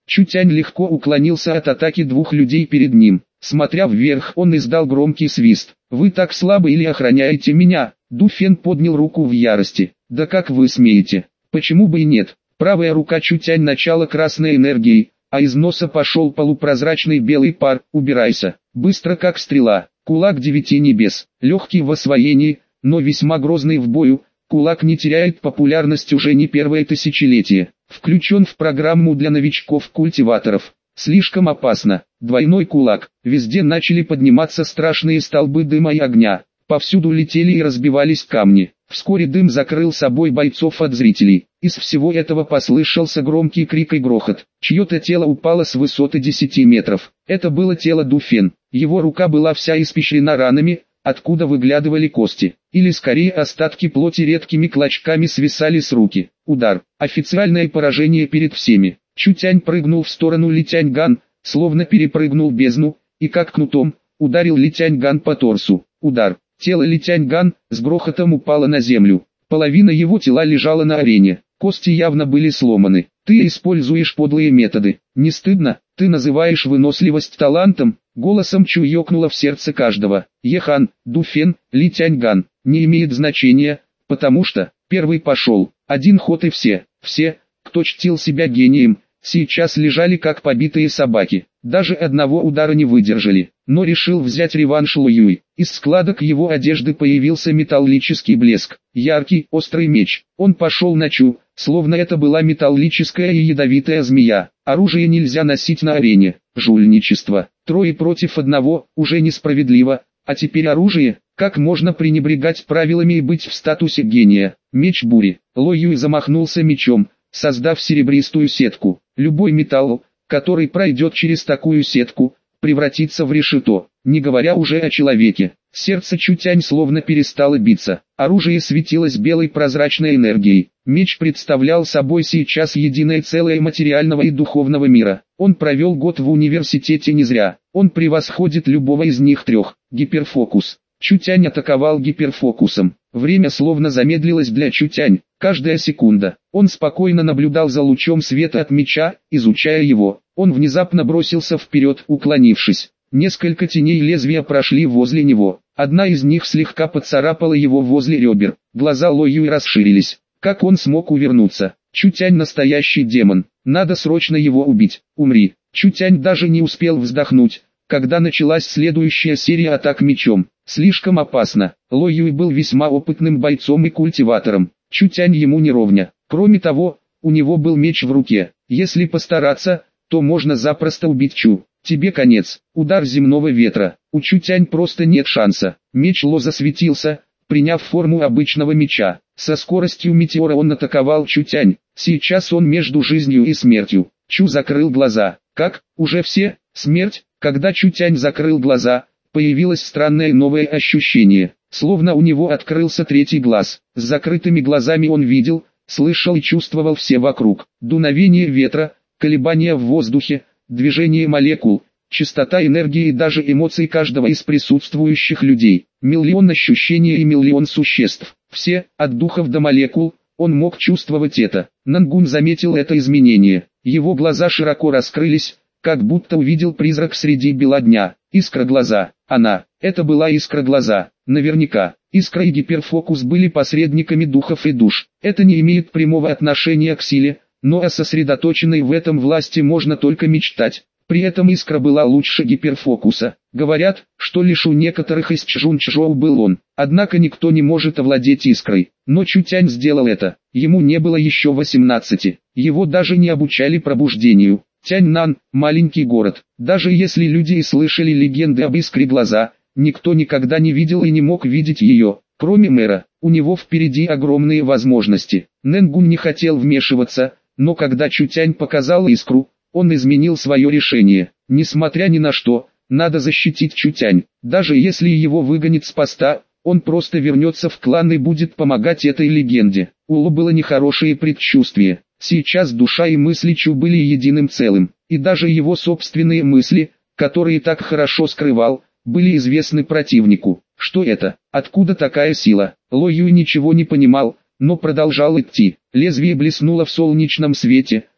Чутянь легко уклонился от атаки двух людей перед ним. Смотря вверх, он издал громкий свист. «Вы так слабы или охраняете меня?» Ду Фен поднял руку в ярости. «Да как вы смеете? Почему бы и нет?» Правая рука Чутянь начала красной энергией, а из носа пошел полупрозрачный белый пар. «Убирайся!» Быстро как стрела. Кулак девяти небес. Легкий в освоении, но весьма грозный в бою. Кулак не теряет популярность уже не первое тысячелетие. Включен в программу для новичков-культиваторов. Слишком опасно. Двойной кулак. Везде начали подниматься страшные столбы дыма и огня. Повсюду летели и разбивались камни. Вскоре дым закрыл собой бойцов от зрителей. Из всего этого послышался громкий крик и грохот. Чье-то тело упало с высоты 10 метров. Это было тело Ду Фен. Его рука была вся испещрена ранами, откуда выглядывали кости. Или скорее остатки плоти редкими клочками свисали с руки. Удар. Официальное поражение перед всеми. Чутянь прыгнул в сторону Ли Тяньган, словно перепрыгнул бездну, и как кнутом, ударил Ли Тяньган по торсу. Удар. Тело Ли Тяньган с грохотом упало на землю. Половина его тела лежала на арене. Кости явно были сломаны. «Ты используешь подлые методы. Не стыдно? Ты называешь выносливость талантом?» Голосом Чу ёкнуло в сердце каждого. Ехан, Ду Фен, Ли Тяньган. Не имеет значения, потому что первый пошел. Один ход и все, кто чтил себя гением, сейчас лежали как побитые собаки. Даже одного удара не выдержали, но решил взять реванш Ло Юй. Из складок его одежды появился металлический блеск, яркий, острый меч. Он пошел на Чу, словно это была металлическая и ядовитая змея. Оружие нельзя носить на арене. Жульничество. 3 против 1, уже несправедливо. А теперь оружие? Как можно пренебрегать правилами и быть в статусе гения? Меч бури. Ло Юй замахнулся мечом, создав серебристую сетку. Любой металл, который пройдет через такую сетку, превратится в решето, не говоря уже о человеке. Сердце Чутянь словно перестало биться. Оружие светилось белой прозрачной энергией. Меч представлял собой сейчас единое целое материального и духовного мира. Он провел год в университете не зря. Он превосходит любого из них трех. Гиперфокус. Чутянь атаковал гиперфокусом. Время словно замедлилось для Чутянь. Каждая секунда. Он спокойно наблюдал за лучом света от меча, изучая его. Он внезапно бросился вперед, уклонившись. Несколько теней лезвия прошли возле него. Одна из них слегка поцарапала его возле ребер. Глаза Ло Юй расширились. Как он смог увернуться? Чутянь настоящий демон. Надо срочно его убить. Умри. Чутянь даже не успел вздохнуть, когда началась следующая серия атак мечом. Слишком опасно. Ло Юй был весьма опытным бойцом и культиватором. Чутянь ему не ровня. Кроме того, у него был меч в руке. Если постараться, то можно запросто убить Чу. Тебе конец. Удар земного ветра. У Чутянь просто нет шанса. Меч Ло засветился, приняв форму обычного меча. Со скоростью метеора он атаковал Чутянь. Сейчас он между жизнью и смертью. Чу закрыл глаза. Как? Уже все? Смерть? Когда Чутянь закрыл глаза, появилось странное новое ощущение. Словно у него открылся третий глаз. С закрытыми глазами он видел, слышал и чувствовал все вокруг. Дуновение ветра, колебания в воздухе, движение молекул, частота энергии и даже эмоций каждого из присутствующих людей. Миллион ощущений и миллион существ. Все, от духов до молекул, он мог чувствовать это. Нангун заметил это изменение. Его глаза широко раскрылись, как будто увидел призрак среди бела дня. Искра глаза. Это была искра глаза. Наверняка, искра и гиперфокус были посредниками духов и душ. Это не имеет прямого отношения к силе, но о сосредоточенной в этом власти можно только мечтать. При этом искра была лучше гиперфокуса. Говорят, что лишь у некоторых из Чжунчжоу был он. Однако никто не может овладеть искрой. Но Чутянь сделал это. Ему не было еще 18. Его даже не обучали пробуждению. Тяньнан – маленький город. Даже если люди и слышали легенды об искре глаза, никто никогда не видел и не мог видеть ее. Кроме мэра, у него впереди огромные возможности. Нэнгун не хотел вмешиваться, но когда Чутянь показал искру, он изменил свое решение. Несмотря ни на что, надо защитить Чутянь. Даже если его выгонят с поста, он просто вернется в клан и будет помогать этой легенде. У Ло было нехорошее предчувствие. Сейчас душа и мысли Чу были единым целым, и даже его собственные мысли, которые так хорошо скрывал, были известны противнику. Что это? Откуда такая сила? Ло Юй ничего не понимал, но продолжал идти. Лезвие блеснуло в солнечном свете,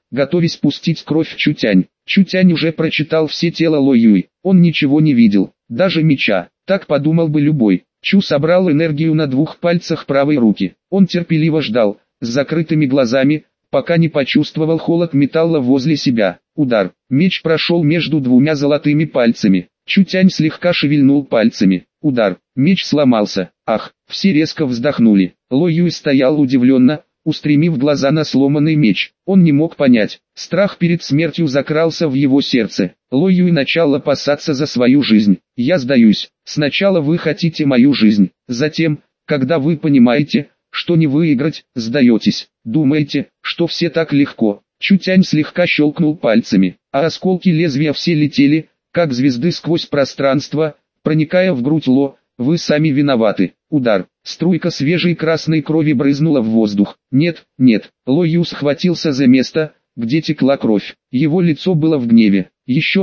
готовясь пустить кровь Чутянь. Чутянь уже прочитал все тела Ло Юй, он ничего не видел, даже меча, так подумал бы любой. Чу собрал энергию на 2 пальцах правой руки, он терпеливо ждал, с закрытыми глазами, пока не почувствовал холод металла возле себя. Удар, меч прошел между 2 золотыми пальцами, Чутянь слегка шевельнул пальцами, удар, меч сломался, ах, все резко вздохнули. Ло Юй стоял удивленно, устремив глаза на сломанный меч. Он не мог понять, страх перед смертью закрался в его сердце. Ло Юй начал опасаться за свою жизнь. «Я сдаюсь, сначала вы хотите мою жизнь, затем, когда вы понимаете, что не выиграть, сдаетесь, думаете, что все так легко». Чутянь слегка щелкнул пальцами, а осколки лезвия все летели, как звезды сквозь пространство, проникая в грудь Ло. «Вы сами виноваты». Удар. Струйка свежей красной крови брызнула в воздух. «Нет, нет». Ло Ю схватился за место, где текла кровь. Его лицо было в гневе. Еще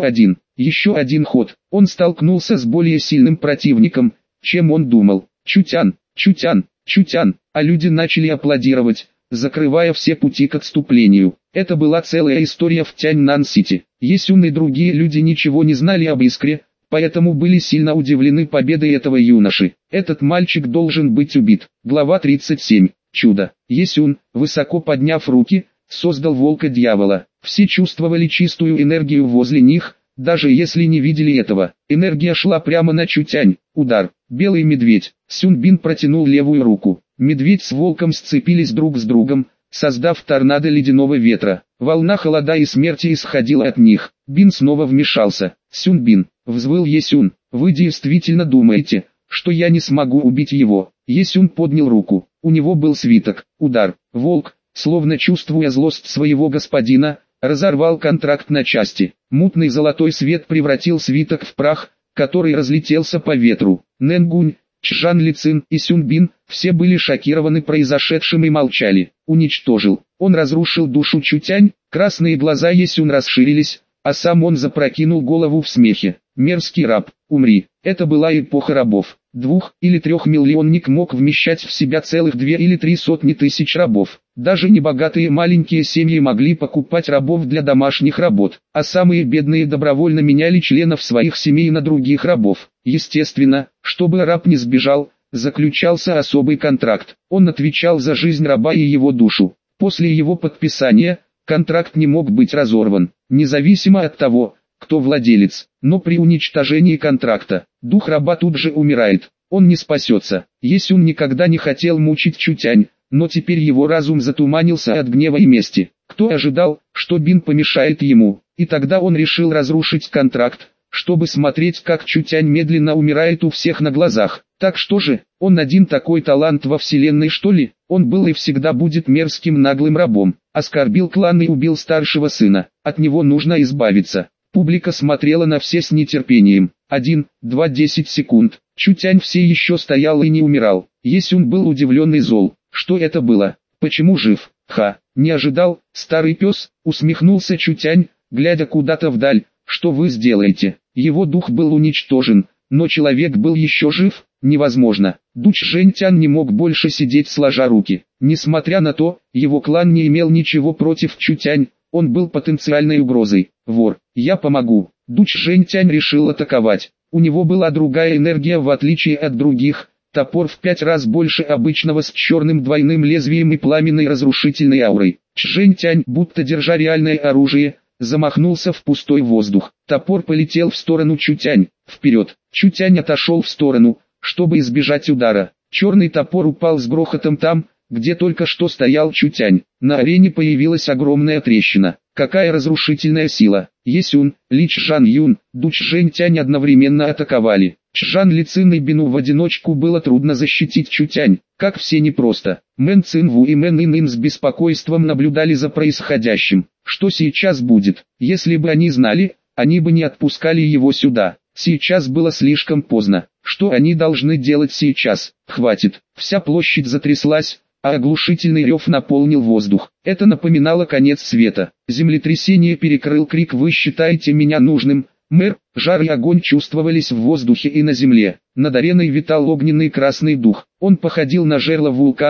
один ход. Он столкнулся с более сильным противником, чем он думал. Чутян, Чутян, Чутян. А люди начали аплодировать, закрывая все пути к отступлению. Это была целая история в Тяньнан-Сити. Есюн и другие люди ничего не знали об Искре, поэтому были сильно удивлены победой этого юноши. Этот мальчик должен быть убит. Глава 37. Чудо. Есюн, высоко подняв руки, создал волка-дьявола. Все чувствовали чистую энергию возле них, даже если не видели этого. Энергия шла прямо на Чутянь. Удар. Белый медведь. Сюнбин протянул левую руку. Медведь с волком сцепились друг с другом, создав торнадо ледяного ветра. Волна холода и смерти исходила от них. Бин снова вмешался. «Сюнбин», — взвыл Есюн, — «вы действительно думаете, что я не смогу убить его?» Есюн поднял руку. У него был свиток. Удар. Волк, словно чувствуя злость своего господина, разорвал контракт на части. Мутный золотой свет превратил свиток в прах, который разлетелся по ветру. Нэнгунь, Чжан Лицин и Сюнбин, все были шокированы произошедшим и молчали. Уничтожил. Он разрушил душу Чутянь, красные глаза Есюн расширились, а сам он запрокинул голову в смехе. Мерзкий раб, умри. Это была эпоха рабов. 2- или 3-миллионник мог вмещать в себя целых 2 или 3 сотни тысяч рабов. Даже небогатые маленькие семьи могли покупать рабов для домашних работ, а самые бедные добровольно меняли членов своих семей на других рабов. Естественно, чтобы раб не сбежал, заключался особый контракт. Он отвечал за жизнь раба и его душу. После его подписания, контракт не мог быть разорван, независимо от того, кто владелец. Но при уничтожении контракта, дух раба тут же умирает, он не спасется. Есюн никогда не хотел мучить Чутянь, но теперь его разум затуманился от гнева и мести. Кто ожидал, что Бин помешает ему, и тогда он решил разрушить контракт, чтобы смотреть, как Чутянь медленно умирает у всех на глазах. Так что же, он один такой талант во вселенной, что ли? Он был и всегда будет мерзким наглым рабом. Оскорбил клан и убил старшего сына. От него нужно избавиться. Публика смотрела на все с нетерпением. 1, 2, 10 секунд. Чутянь все еще стоял и не умирал. Есюн был удивлен и зол. Что это было? Почему жив? Ха, не ожидал, старый пес, усмехнулся Чутянь, глядя куда-то вдаль. Что вы сделаете? Его дух был уничтожен, но человек был еще жив? Невозможно. Дуч Жэньтян не мог больше сидеть сложа руки. Несмотря на то, его клан не имел ничего против Чутянь, он был потенциальной угрозой. Вор, я помогу. Дуч Жэньтянь решил атаковать. У него была другая энергия в отличие от других. Топор в 5 раз больше обычного с черным двойным лезвием и пламенной разрушительной аурой. Жэньтянь, будто держа реальное оружие, замахнулся в пустой воздух. Топор полетел в сторону Чутянь. Вперед. Чутянь отошел в сторону, чтобы избежать удара. Черный топор упал с грохотом там, где только что стоял Чутянь. На арене появилась огромная трещина. Какая разрушительная сила! Есюн, Ли Чжан Юн, Дуч Жэньтянь одновременно атаковали. Чжан Лицин и Бину в одиночку было трудно защитить Чутянь. Как все непросто. Мэн Цинву и Мэн Ин с беспокойством наблюдали за происходящим. Что сейчас будет? Если бы они знали, они бы не отпускали его сюда. Сейчас было слишком поздно. Что они должны делать сейчас? Хватит. Вся площадь затряслась, а оглушительный рев наполнил воздух. Это напоминало конец света. Землетрясение перекрыл крик «Вы считаете меня нужным?» Мэр, жар и огонь чувствовались в воздухе и на земле. Над ареной витал огненный красный дух. Он походил на жерло вулкана,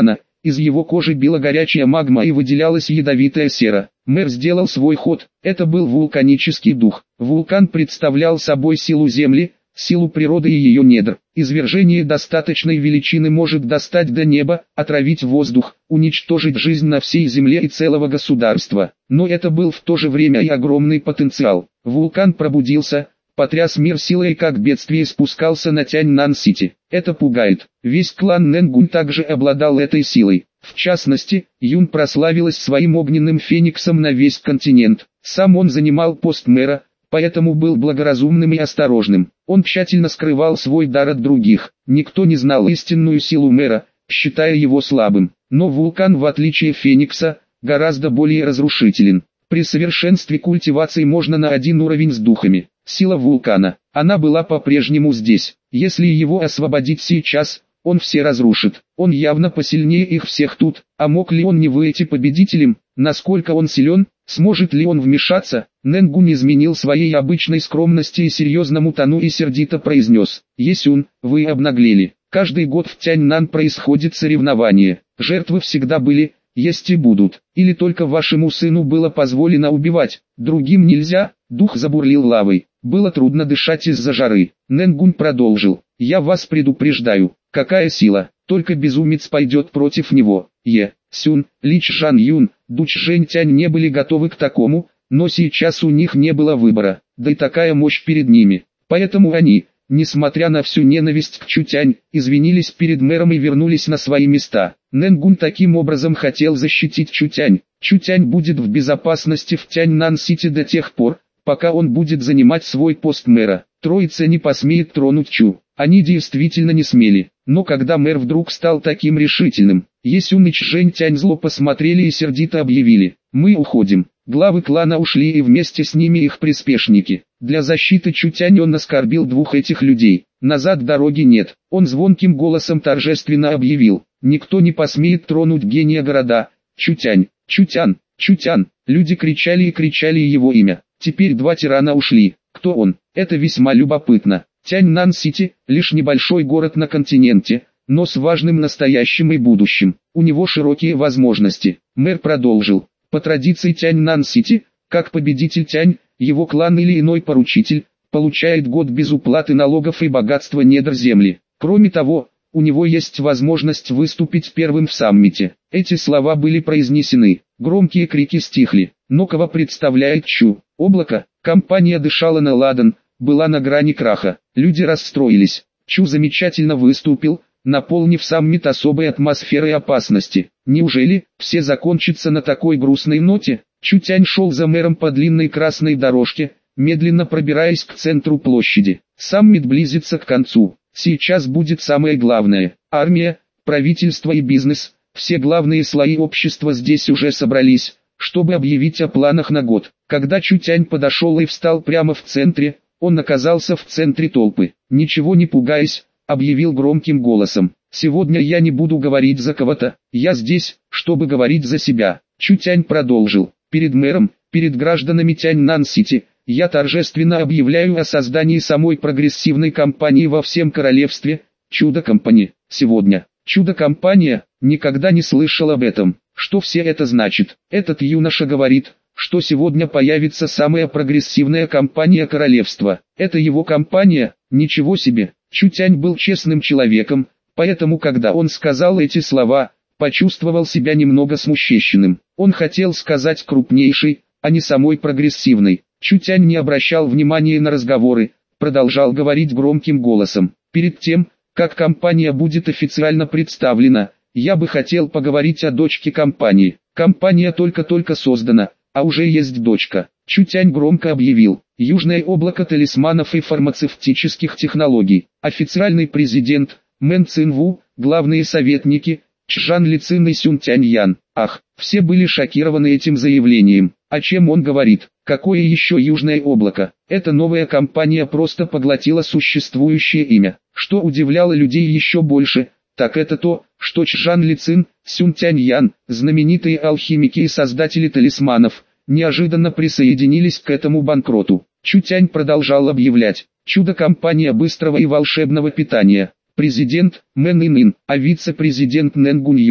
из его кожи била горячая магма и выделялась ядовитая сера. Мэр сделал свой ход, это был вулканический дух. Вулкан представлял собой силу Земли, силу природы и ее недр. Извержение достаточной величины может достать до неба, отравить воздух, уничтожить жизнь на всей Земле и целого государства. Но это был в то же время и огромный потенциал. Вулкан пробудился, потряс мир силой, как бедствие, спускался на Тяньнан-Сити. Это пугает. Весь клан Нэнгун также обладал этой силой. В частности, Юн прославилась своим огненным фениксом на весь континент. Сам он занимал пост мэра, поэтому был благоразумным и осторожным. Он тщательно скрывал свой дар от других. Никто не знал истинную силу мэра, считая его слабым. Но вулкан, в отличие феникса, гораздо более разрушителен. При совершенстве культивации можно на один уровень с духами. Сила вулкана, она была по-прежнему здесь. Если его освободить сейчас, он все разрушит. Он явно посильнее их всех тут. А мог ли он не выйти победителем? Насколько он силен? Сможет ли он вмешаться? Нэнгун изменил своей обычной скромности и серьезному тону и сердито произнес: «Есюн, вы обнаглели. Каждый год в Тяньнан происходит соревнование. Жертвы всегда были, есть и будут. Или только вашему сыну было позволено убивать, другим нельзя?» Дух забурлил лавой. Было трудно дышать из-за жары. Нэнгун продолжил: «Я вас предупреждаю, какая сила, только безумец пойдет против него. Сюн, Лич Жан Юн, Дуч Жень Тянь не были готовы к такому, но сейчас у них не было выбора, да и такая мощь перед ними. Поэтому они, несмотря на всю ненависть к Чутянь, извинились перед мэром и вернулись на свои места. Нэнгун таким образом хотел защитить Чутянь. Чутянь будет в безопасности в Тяньнан-Сити до тех пор, пока он будет занимать свой пост мэра. Троица не посмеет тронуть Чу. Они действительно не смели. Но когда мэр вдруг стал таким решительным, Есюн и Чжэнь Тянь зло посмотрели и сердито объявили: «Мы уходим». Главы клана ушли и вместе с ними их приспешники. Для защиты Чутянь он оскорбил двух этих людей. Назад дороги нет. Он звонким голосом торжественно объявил: «Никто не посмеет тронуть гения города. Чутянь, Чутян, Чутян». Люди кричали и кричали его имя. Теперь два тирана ушли. Кто он? Это весьма любопытно. Тяньнан-Сити – лишь небольшой город на континенте, но с важным настоящим и будущим. У него широкие возможности. Мэр продолжил: «По традиции Тяньнан-Сити, как победитель Тянь, его клан или иной поручитель, получает год без уплаты налогов и богатства недр земли. Кроме того, у него есть возможность выступить первым в саммите». Эти слова были произнесены. Громкие крики стихли. Но кого представляет Чу? Облако. Компания дышала на ладан, была на грани краха. Люди расстроились. Чу замечательно выступил, наполнив саммит особой атмосферой опасности. Неужели все закончится на такой грустной ноте? Чутянь шел за мэром по длинной красной дорожке, медленно пробираясь к центру площади. Саммит близится к концу. Сейчас будет самое главное. Армия, правительство и бизнес, все главные слои общества здесь уже собрались, чтобы объявить о планах на год. Когда Чутянь подошел и встал прямо в центре, он оказался в центре толпы. «Ничего не пугаясь», объявил громким голосом: «Сегодня я не буду говорить за кого-то, я здесь, чтобы говорить за себя». Чутянь продолжил: «Перед мэром, перед гражданами Тяньнан-Сити, я торжественно объявляю о создании самой прогрессивной компании во всем королевстве, Чудо-компания. Сегодня, Чудо-компания, никогда не слышал об этом. Что все это значит? Этот юноша говорит, что сегодня появится самая прогрессивная компания королевства. Это его компания? Ничего себе!» Чутянь был честным человеком, поэтому когда он сказал эти слова, почувствовал себя немного смущенным. Он хотел сказать крупнейший, а не самой прогрессивной. Чутянь не обращал внимания на разговоры, продолжал говорить громким голосом: «Перед тем, как компания будет официально представлена, я бы хотел поговорить о дочке компании. Компания только-только создана, а уже есть дочка». Чутянь громко объявил: «Южное облако талисманов и фармацевтических технологий». Официальный президент, Мэн Цинву, главные советники, Чжан Лицин и Сюн Тяньян. Ах, все были шокированы этим заявлением. О чем он говорит? Какое еще южное облако? Эта новая компания просто поглотила существующее имя. Что удивляло людей еще больше, так это то, что Чжан Лицин, Сюн Тяньян, знаменитые алхимики и создатели талисманов, неожиданно присоединились к этому банкроту. Чутянь продолжал объявлять: «Чудо-компания быстрого и волшебного питания. Президент Мэн Ин, а вице-президент Нэнгун Юн.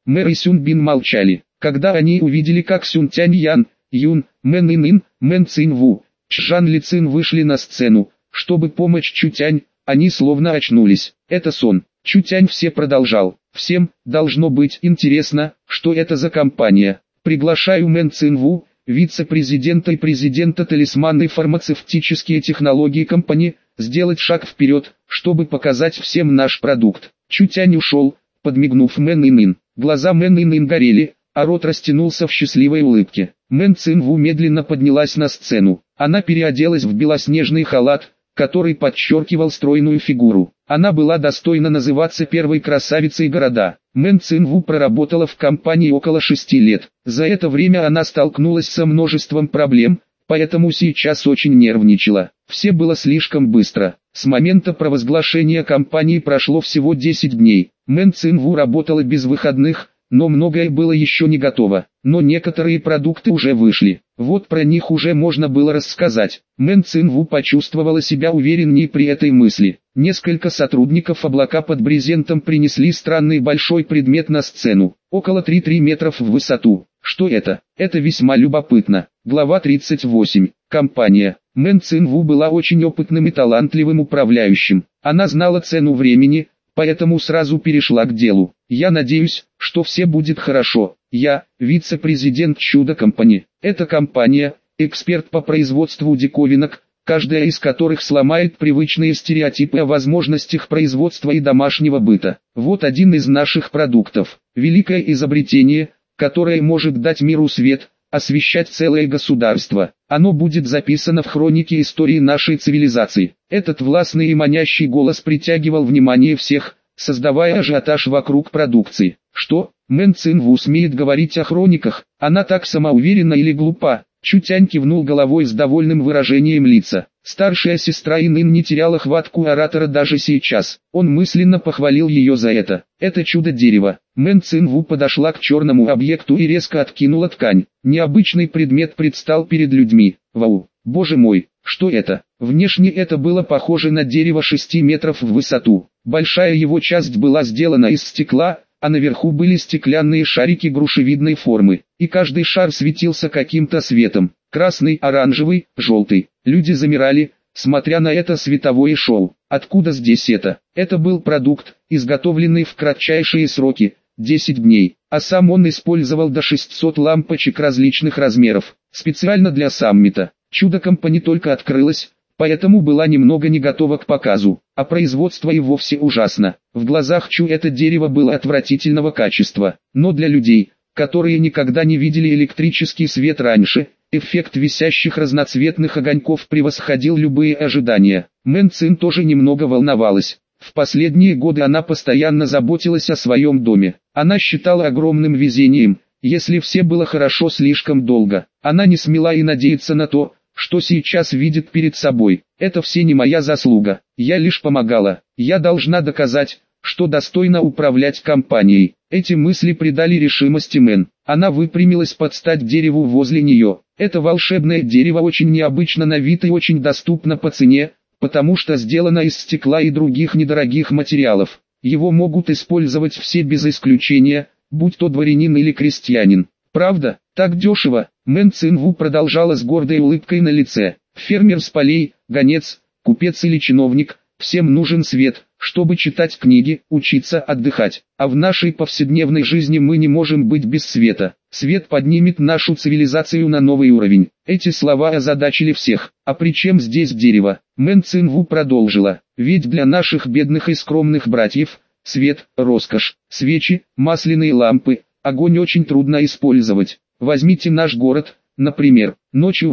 Мэр и Сюн Бин молчали. Когда они увидели, как Сюн Тянь Ян, Юн, Мэн Ин, Мэн Цин Ву, Чжан Ли Цин вышли на сцену, чтобы помочь Чутянь, они словно очнулись. Это сон. Чутянь все продолжал. Всем должно быть интересно, что это за компания. Приглашаю Мэн Цин Ву, вице-президента и президента талисманной фармацевтические технологии компании, сделать шаг вперед, чтобы показать всем наш продукт. Чутянь ушел, подмигнув Мэн Ин. Глаза Мэн Ин горели, а рот растянулся в счастливой улыбке. Мэн Цин Ву медленно поднялась на сцену. Она переоделась в белоснежный халат, который подчеркивал стройную фигуру. Она была достойна называться первой красавицей города. Мэн Цин Ву проработала в компании около 6 лет. За это время она столкнулась со множеством проблем, поэтому сейчас очень нервничала. Все было слишком быстро. С момента провозглашения компании прошло всего 10 дней. Мэн Цин Ву работала без выходных, но многое было еще не готово. Но некоторые продукты уже вышли. Вот про них уже можно было рассказать. Мэн Цин Ву почувствовала себя увереннее при этой мысли. Несколько сотрудников облака под брезентом принесли странный большой предмет на сцену. Около 3 метров в высоту. Что это? Это весьма любопытно. Глава 38. Компания. Мэн Цин Ву была очень опытным и талантливым управляющим. Она знала цену времени, поэтому сразу перешла к делу. Я надеюсь, что все будет хорошо. Я, вице-президент Чудо Компани. Эта компания, эксперт по производству диковинок, каждая из которых сломает привычные стереотипы о возможностях производства и домашнего быта. Вот один из наших продуктов. Великое изобретение, которое может дать миру свет, освещать целое государство. Оно будет записано в хронике истории нашей цивилизации. Этот властный и манящий голос притягивал внимание всех, создавая ажиотаж вокруг продукции. Что? Мэн Цин Ву смеет говорить о хрониках? Она так самоуверена или глупа? Чутянь кивнул головой с довольным выражением лица. Старшая сестра Инын не теряла хватку оратора даже сейчас. Он мысленно похвалил ее за это. Это чудо-дерево. Мэн Цин Ву подошла к черному объекту и резко откинула ткань. Необычный предмет предстал перед людьми. Вау! Боже мой, что это? Внешне это было похоже на дерево 6 метров в высоту. Большая его часть была сделана из стекла, а наверху были стеклянные шарики грушевидной формы, и каждый шар светился каким-то светом. Красный, оранжевый, желтый. Люди замирали, смотря на это световое шоу. Откуда здесь это? Это был продукт, изготовленный в кратчайшие сроки, 10 дней, а сам он использовал до 600 лампочек различных размеров, специально для саммита. Чудо Компани только открылось, поэтому была немного не готова к показу, а производство и вовсе ужасно. В глазах Чу это дерево было отвратительного качества, но для людей, которые никогда не видели электрический свет раньше, эффект висящих разноцветных огоньков превосходил любые ожидания. Мэн Цин тоже немного волновалась. В последние годы она постоянно заботилась о своем доме. Она считала огромным везением, если все было хорошо слишком долго. Она не смела и надеяться на то, что сейчас видит перед собой. Это все не моя заслуга. Я лишь помогала. Я должна доказать, что достойна управлять компанией. Эти мысли придали решимости Мэн. Она выпрямилась под стать дереву возле нее. Это волшебное дерево очень необычно на вид и очень доступно по цене, потому что сделано из стекла и других недорогих материалов. Его могут использовать все без исключения, будь то дворянин или крестьянин. Правда, так дешево? Мэн Цин Ву продолжала с гордой улыбкой на лице. Фермер с полей, гонец, купец или чиновник, всем нужен свет, чтобы читать книги, учиться, отдыхать. А в нашей повседневной жизни мы не можем быть без света. Свет поднимет нашу цивилизацию на новый уровень. Эти слова озадачили всех. А при чем здесь дерево? Мэн Цин Ву продолжила. Ведь для наших бедных и скромных братьев, свет – роскошь. Свечи, масляные лампы, огонь очень трудно использовать. Возьмите наш город, например. Ночью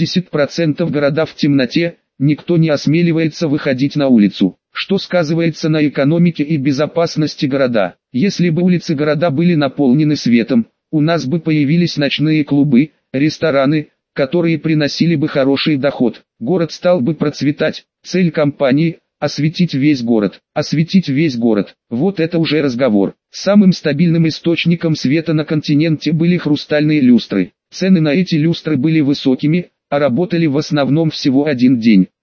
80% города в темноте, никто не осмеливается выходить на улицу, что сказывается на экономике и безопасности города. Если бы улицы города были наполнены светом, у нас бы появились ночные клубы, рестораны, которые приносили бы хороший доход. Город стал бы процветать. Цель компании – осветить весь город. Осветить весь город. Вот это уже разговор. Самым стабильным источником света на континенте были хрустальные люстры. Цены на эти люстры были высокими, а работали в основном всего один день.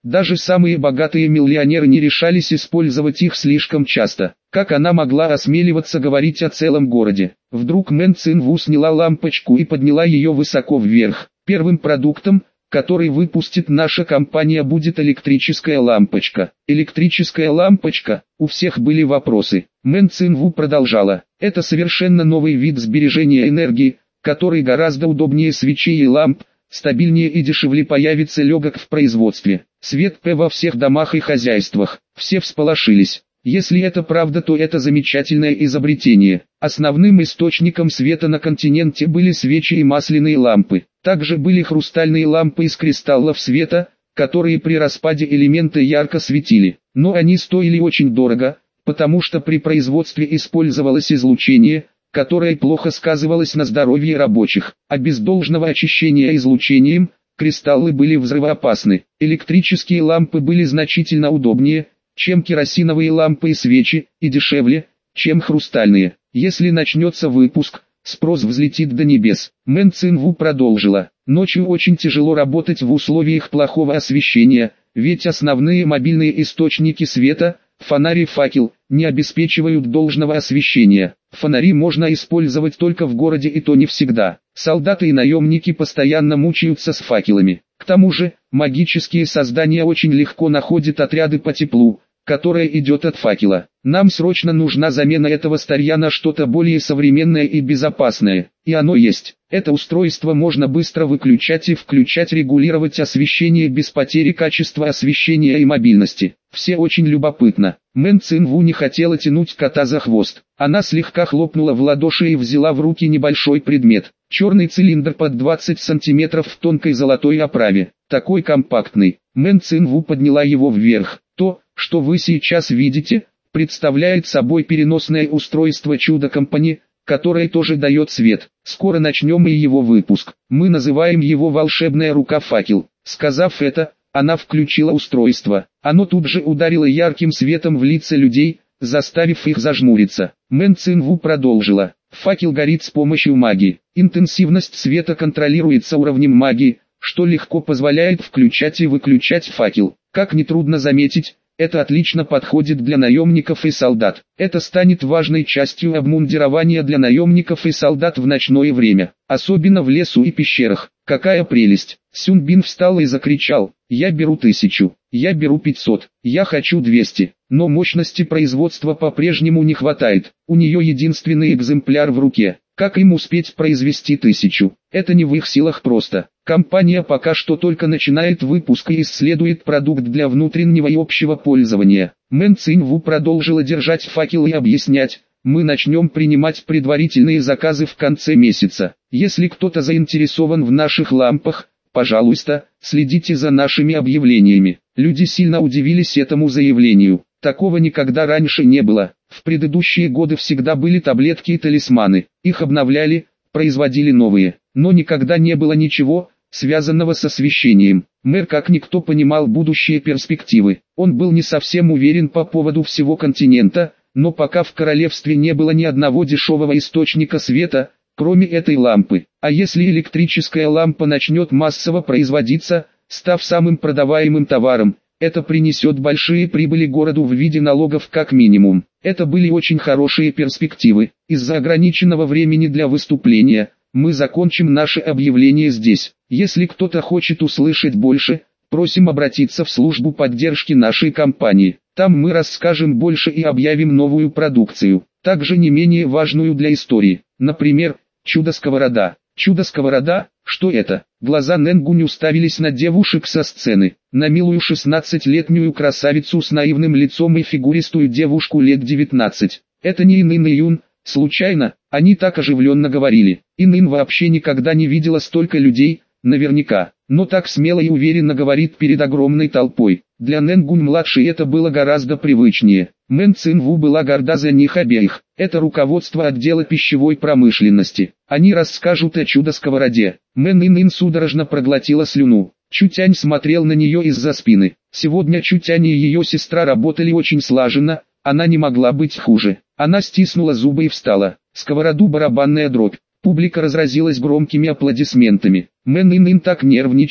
Даже самые богатые миллионеры не решались использовать их слишком часто. Как она могла осмеливаться говорить о целом городе? Вдруг Мэн Цинву сняла лампочку и подняла ее высоко вверх. Первым продуктом, который выпустит наша компания, будет электрическая лампочка. Электрическая лампочка? У всех были вопросы. Мэн Цинву продолжала. Это совершенно новый вид сбережения энергии, который гораздо удобнее свечей и ламп, стабильнее и дешевле, появится легок в производстве. Свет во всех домах и хозяйствах. Все всполошились. Если это правда, то это замечательное изобретение. Основным источником света на континенте были свечи и масляные лампы. Также были хрустальные лампы из кристаллов света, которые при распаде элемента ярко светили. Но они стоили очень дорого, потому что при производстве использовалось излучение, которое плохо сказывалось на здоровье рабочих, а без должного очищения излучением, кристаллы были взрывоопасны. Электрические лампы были значительно удобнее, чем керосиновые лампы и свечи, и дешевле, чем хрустальные. Если начнется выпуск, спрос взлетит до небес. Мэн Цинву продолжила. Ночью очень тяжело работать в условиях плохого освещения, ведь основные мобильные источники света, фонарь и факел, не обеспечивают должного освещения. Фонари можно использовать только в городе, и то не всегда. Солдаты и наемники постоянно мучаются с факелами. К тому же, магические создания очень легко находят отряды по теплу, которое идет от факела. Нам срочно нужна замена этого старья на что-то более современное и безопасное. И оно есть. Это устройство можно быстро выключать и включать, регулировать освещение без потери качества освещения и мобильности. Все очень любопытно. Мэн Цинву не хотела тянуть кота за хвост. Она слегка хлопнула в ладоши и взяла в руки небольшой предмет. Черный цилиндр под 20 сантиметров в тонкой золотой оправе. Такой компактный. Мэн Цинву подняла его вверх. То, что вы сейчас видите, представляет собой переносное устройство Чудо Компани, которое тоже дает свет. Скоро начнем и его выпуск. Мы называем его «Волшебная рука-факел». Сказав это, она включила устройство. Оно тут же ударило ярким светом в лица людей, заставив их зажмуриться. Мэн Цинву продолжила. Факел горит с помощью магии. Интенсивность света контролируется уровнем магии, что легко позволяет включать и выключать факел. Как нетрудно заметить, это отлично подходит для наемников и солдат. Это станет важной частью обмундирования для наемников и солдат в ночное время, особенно в лесу и пещерах. Какая прелесть! Сюнбин встал и закричал: «Я беру 1000, я беру 500, я хочу 200». Но мощности производства по-прежнему не хватает. У нее единственный экземпляр в руке. Как им успеть произвести 1000? Это не в их силах просто. Компания пока что только начинает выпуск и исследует продукт для внутреннего и общего пользования. Мэн Цинву продолжила держать факел и объяснять: мы начнем принимать предварительные заказы в конце месяца. Если кто-то заинтересован в наших лампах, пожалуйста, следите за нашими объявлениями. Люди сильно удивились этому заявлению. Такого никогда раньше не было. В предыдущие годы всегда были таблетки и талисманы. Их обновляли, производили новые. Но никогда не было ничего, связанного с освещением. Мэр как никто понимал будущие перспективы. Он был не совсем уверен по поводу всего континента, но пока в королевстве не было ни одного дешевого источника света, кроме этой лампы. А если электрическая лампа начнет массово производиться, став самым продаваемым товаром, это принесет большие прибыли городу в виде налогов как минимум. Это были очень хорошие перспективы. Из-за ограниченного времени для выступления, мы закончим наше объявление здесь. Если кто-то хочет услышать больше, просим обратиться в службу поддержки нашей компании. Там мы расскажем больше и объявим новую продукцию, также не менее важную для истории. Например, Чудо-сковорода. Чудо-сковорода? Что это? Глаза Нэнгунь уставились на девушек со сцены, на милую 16-летнюю красавицу с наивным лицом и фигуристую девушку лет 19. Это не Инын и Юн, случайно, они так оживленно говорили. Инын вообще никогда не видела столько людей, наверняка, но так смело и уверенно говорит перед огромной толпой. Для Нэнгунь-младшей это было гораздо привычнее. Мэн Цинву была горда за них обеих. Это руководство отдела пищевой промышленности. Они расскажут о чудо-сковороде. Мэн Инын судорожно проглотила слюну. Чутянь смотрел на нее из-за спины. Сегодня Чутянь и ее сестра работали очень слаженно, она не могла быть хуже. Она стиснула зубы и встала. Сковороду барабанная дробь. Публика разразилась громкими аплодисментами. Мэн Инын так нервничала,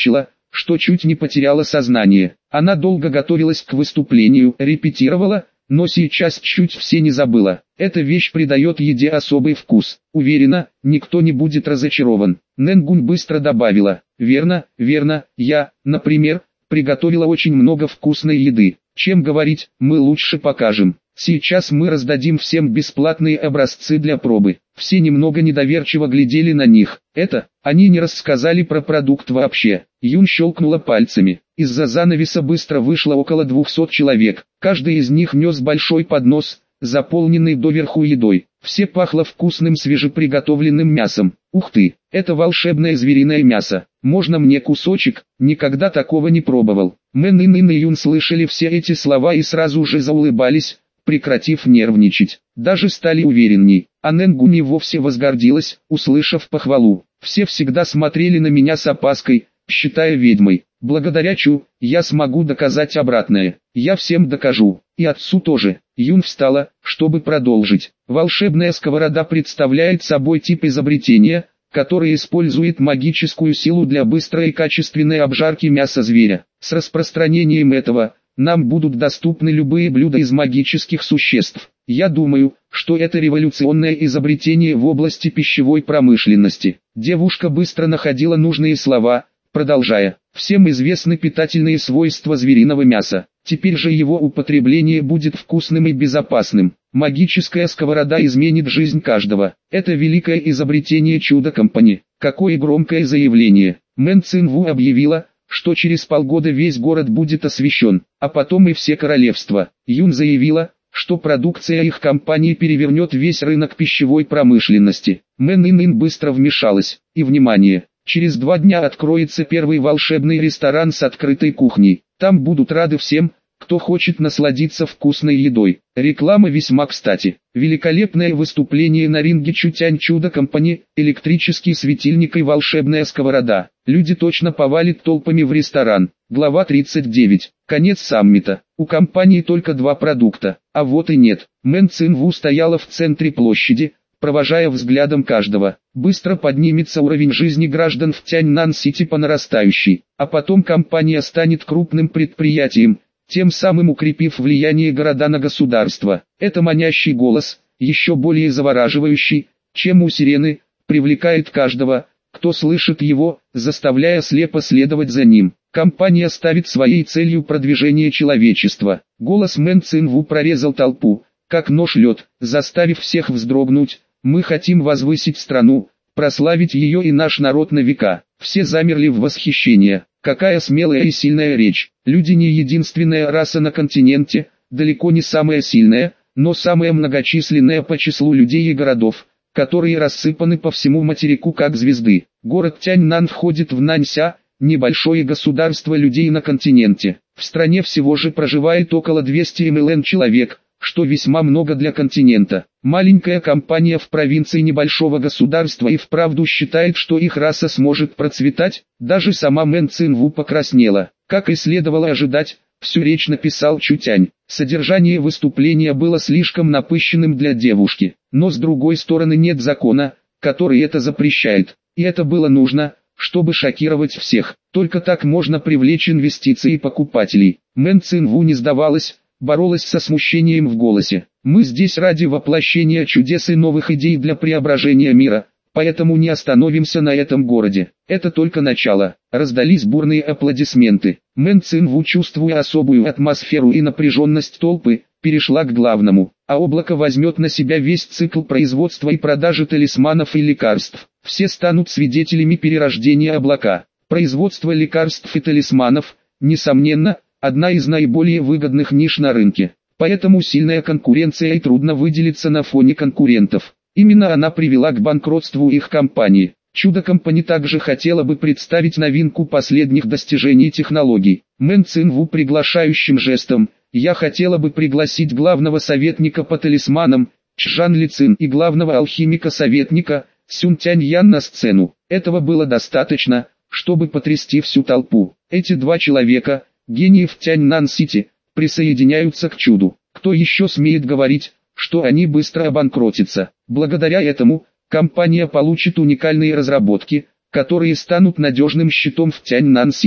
что чуть не потеряла сознание. Она долго готовилась к выступлению, репетировала, но сейчас чуть все не забыла. Эта вещь придает еде особый вкус. Уверена, никто не будет разочарован. Нэнгун быстро добавила: верно, верно, я, например, приготовила очень много вкусной еды. Чем говорить, мы лучше покажем. Сейчас мы раздадим всем бесплатные образцы для пробы. Все немного недоверчиво глядели на них. Они не рассказали про продукт вообще. Юн щелкнула пальцами. Из-за занавеса быстро вышло около 200 человек. Каждый из них нес большой поднос, заполненный доверху едой. Все пахло вкусным свежеприготовленным мясом. Ух ты, это волшебное звериное мясо. Можно мне кусочек? Никогда такого не пробовал. Мэн и Юн слышали все эти слова и сразу же заулыбались, прекратив нервничать. Даже стали уверенней. А Нэнгун и вовсе возгордилась, услышав похвалу. Все всегда смотрели на меня с опаской, считая ведьмой. Благодаря Чу, я смогу доказать обратное. Я всем докажу. И отцу тоже. Юн встала, чтобы продолжить. Волшебная сковорода представляет собой тип изобретения, который использует магическую силу для быстрой и качественной обжарки мяса зверя. С распространением этого, нам будут доступны любые блюда из магических существ. Я думаю, что это революционное изобретение в области пищевой промышленности. Девушка быстро находила нужные слова, продолжая. Всем известны питательные свойства звериного мяса. Теперь же его употребление будет вкусным и безопасным. Магическая сковорода изменит жизнь каждого. Это великое изобретение Чудо Компани. Какое громкое заявление. Мэн Цинву объявила, что через полгода весь город будет освещен, а потом и все королевства. Юн заявила, что продукция их компании перевернет весь рынок пищевой промышленности. Мэн Ин быстро вмешалась. И внимание! Через 2 дня откроется первый волшебный ресторан с открытой кухней. Там будут рады всем, кто хочет насладиться вкусной едой. Реклама весьма кстати. Великолепное выступление на ринге Чутянь Чудо Компани, электрический светильник и волшебная сковорода. Люди точно повалят толпами в ресторан. Глава 39. Конец саммита. У компании только 2 продукта. А вот и нет. Мэн Цинву стояла в центре площади, провожая взглядом каждого. Быстро поднимется уровень жизни граждан в Тяньнан-Сити по нарастающей, а потом компания станет крупным предприятием, тем самым укрепив влияние города на государство. Это манящий голос, еще более завораживающий, чем у сирены, привлекает каждого, кто слышит его, заставляя слепо следовать за ним. Компания ставит своей целью продвижение человечества. Голос Мэн Цинву прорезал толпу, как нож лед, заставив всех вздрогнуть. Мы хотим возвысить страну, прославить ее и наш народ на века. Все замерли в восхищении. Какая смелая и сильная речь. Люди не единственная раса на континенте, далеко не самая сильная, но самая многочисленная по числу людей и городов, которые рассыпаны по всему материку как звезды. Город Тяньнан входит в Нанься, небольшое государство людей на континенте. В стране всего же проживает около 200 млн человек, что весьма много для континента. Маленькая компания в провинции небольшого государства и вправду считает, что их раса сможет процветать. Даже сама Мэн Цинву покраснела. Как и следовало ожидать, всю речь написал Чутянь. Содержание выступления было слишком напыщенным для девушки. Но с другой стороны нет закона, который это запрещает. И это было нужно, чтобы шокировать всех. Только так можно привлечь инвестиции покупателей. Мэн Цинву не сдавалась, боролась со смущением в голосе. Мы здесь ради воплощения чудес и новых идей для преображения мира, поэтому не остановимся на этом городе. Это только начало. Раздались бурные аплодисменты. Мэн Цинву, чувствуя особую атмосферу и напряженность толпы, перешла к главному. А облако возьмет на себя весь цикл производства и продажи талисманов и лекарств. Все станут свидетелями перерождения облака. Производство лекарств и талисманов, несомненно, одна из наиболее выгодных ниш на рынке. Поэтому сильная конкуренция и трудно выделиться на фоне конкурентов. Именно она привела к банкротству их компании. Чудо Компани также хотела бы представить новинку последних достижений технологий. Мэн Цинву приглашающим жестом: «Я хотела бы пригласить главного советника по талисманам, Чжан Ли Цин, и главного алхимика-советника, Сюн Тянь Ян на сцену». Этого было достаточно, чтобы потрясти всю толпу. Эти 2 человека, гении в Тяньнан-Сити, присоединяются к чуду. Кто еще смеет говорить, что они быстро обанкротятся? Благодаря этому, компания получит уникальные разработки, которые станут надежным щитом в Тяньнан-Сити.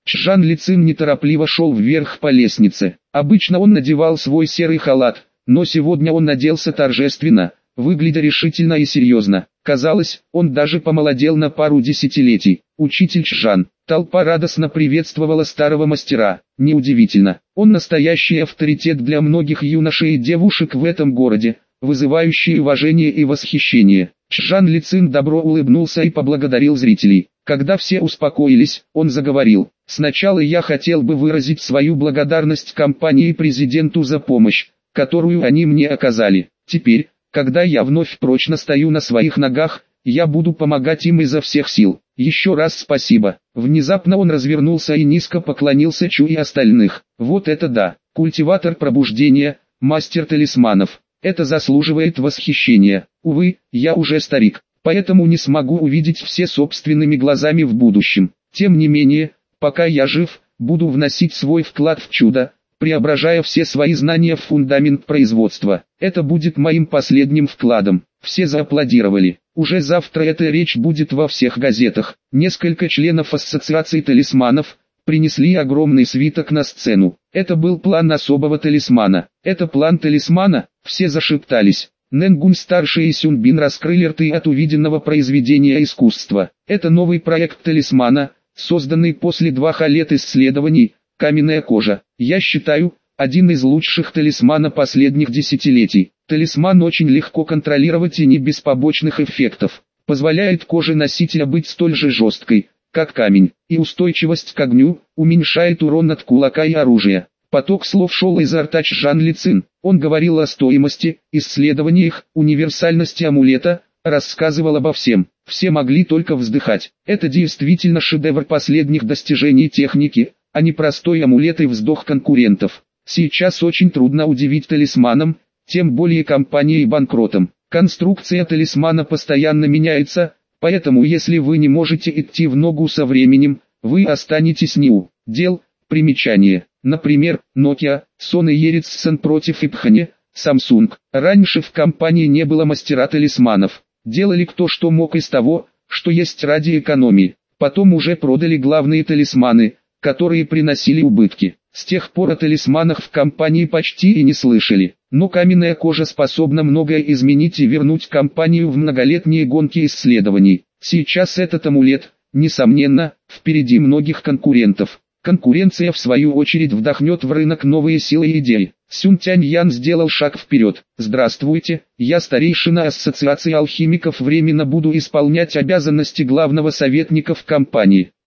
Чжан Лицин неторопливо шел вверх по лестнице. Обычно он надевал свой серый халат, но сегодня он оделся торжественно, выглядя решительно и серьезно. Казалось, он даже помолодел на пару десятилетий. «Учитель Чжан». Толпа радостно приветствовала старого мастера. Неудивительно, он настоящий авторитет для многих юношей и девушек в этом городе, вызывающий уважение и восхищение. Чжан Лицин добро улыбнулся и поблагодарил зрителей. Когда все успокоились, он заговорил. «Сначала я хотел бы выразить свою благодарность компании и президенту за помощь, которую они мне оказали. Теперь, когда я вновь прочно стою на своих ногах, я буду помогать им изо всех сил. Еще раз спасибо». Внезапно он развернулся и низко поклонился Чу и остальных. «Вот это да! Культиватор пробуждения, мастер талисманов. Это заслуживает восхищения. Увы, я уже старик, поэтому не смогу увидеть все собственными глазами в будущем. Тем не менее, пока я жив, буду вносить свой вклад в чудо, преображая все свои знания в фундамент производства. Это будет моим последним вкладом». Все зааплодировали. Уже завтра эта речь будет во всех газетах. Несколько членов ассоциации талисманов принесли огромный свиток на сцену. Это был план особого талисмана. «Это план талисмана?» Все зашептались. Нэнгун-старший и Сюнбин раскрыли рты от увиденного произведения искусства. Это новый проект талисмана, созданный после 2 лет исследований, каменная кожа. Я считаю, один из лучших талисмана последних десятилетий. Талисман очень легко контролировать и не без побочных эффектов. Позволяет коже носителя быть столь же жесткой, как камень, и устойчивость к огню, уменьшает урон от кулака и оружия. Поток слов шел изо рта Чжан Лицин. Он говорил о стоимости, исследованиях, универсальности амулета, рассказывал обо всем. Все могли только вздыхать. Это действительно шедевр последних достижений техники, а не простой амулет и вздох конкурентов. Сейчас очень трудно удивить талисманом, тем более компанией-банкротом. Конструкция талисмана постоянно меняется, поэтому если вы не можете идти в ногу со временем, вы останетесь не у дел. Примечание. Например, Nokia, Sony Ericsson против Iphone, Samsung. Раньше в компании не было мастера талисманов. Делали кто что мог из того, что есть ради экономии. Потом уже продали главные талисманы, которые приносили убытки. С тех пор о талисманах в компании почти и не слышали. Но каменная кожа способна многое изменить и вернуть компанию в многолетние гонки исследований. Сейчас этот амулет, несомненно, впереди многих конкурентов. Конкуренция в свою очередь вдохнет в рынок новые силы и идеи. Сюн Тянь Ян сделал шаг вперед. «Здравствуйте, я старейшина Ассоциации алхимиков, временно буду исполнять обязанности главного советника в компании.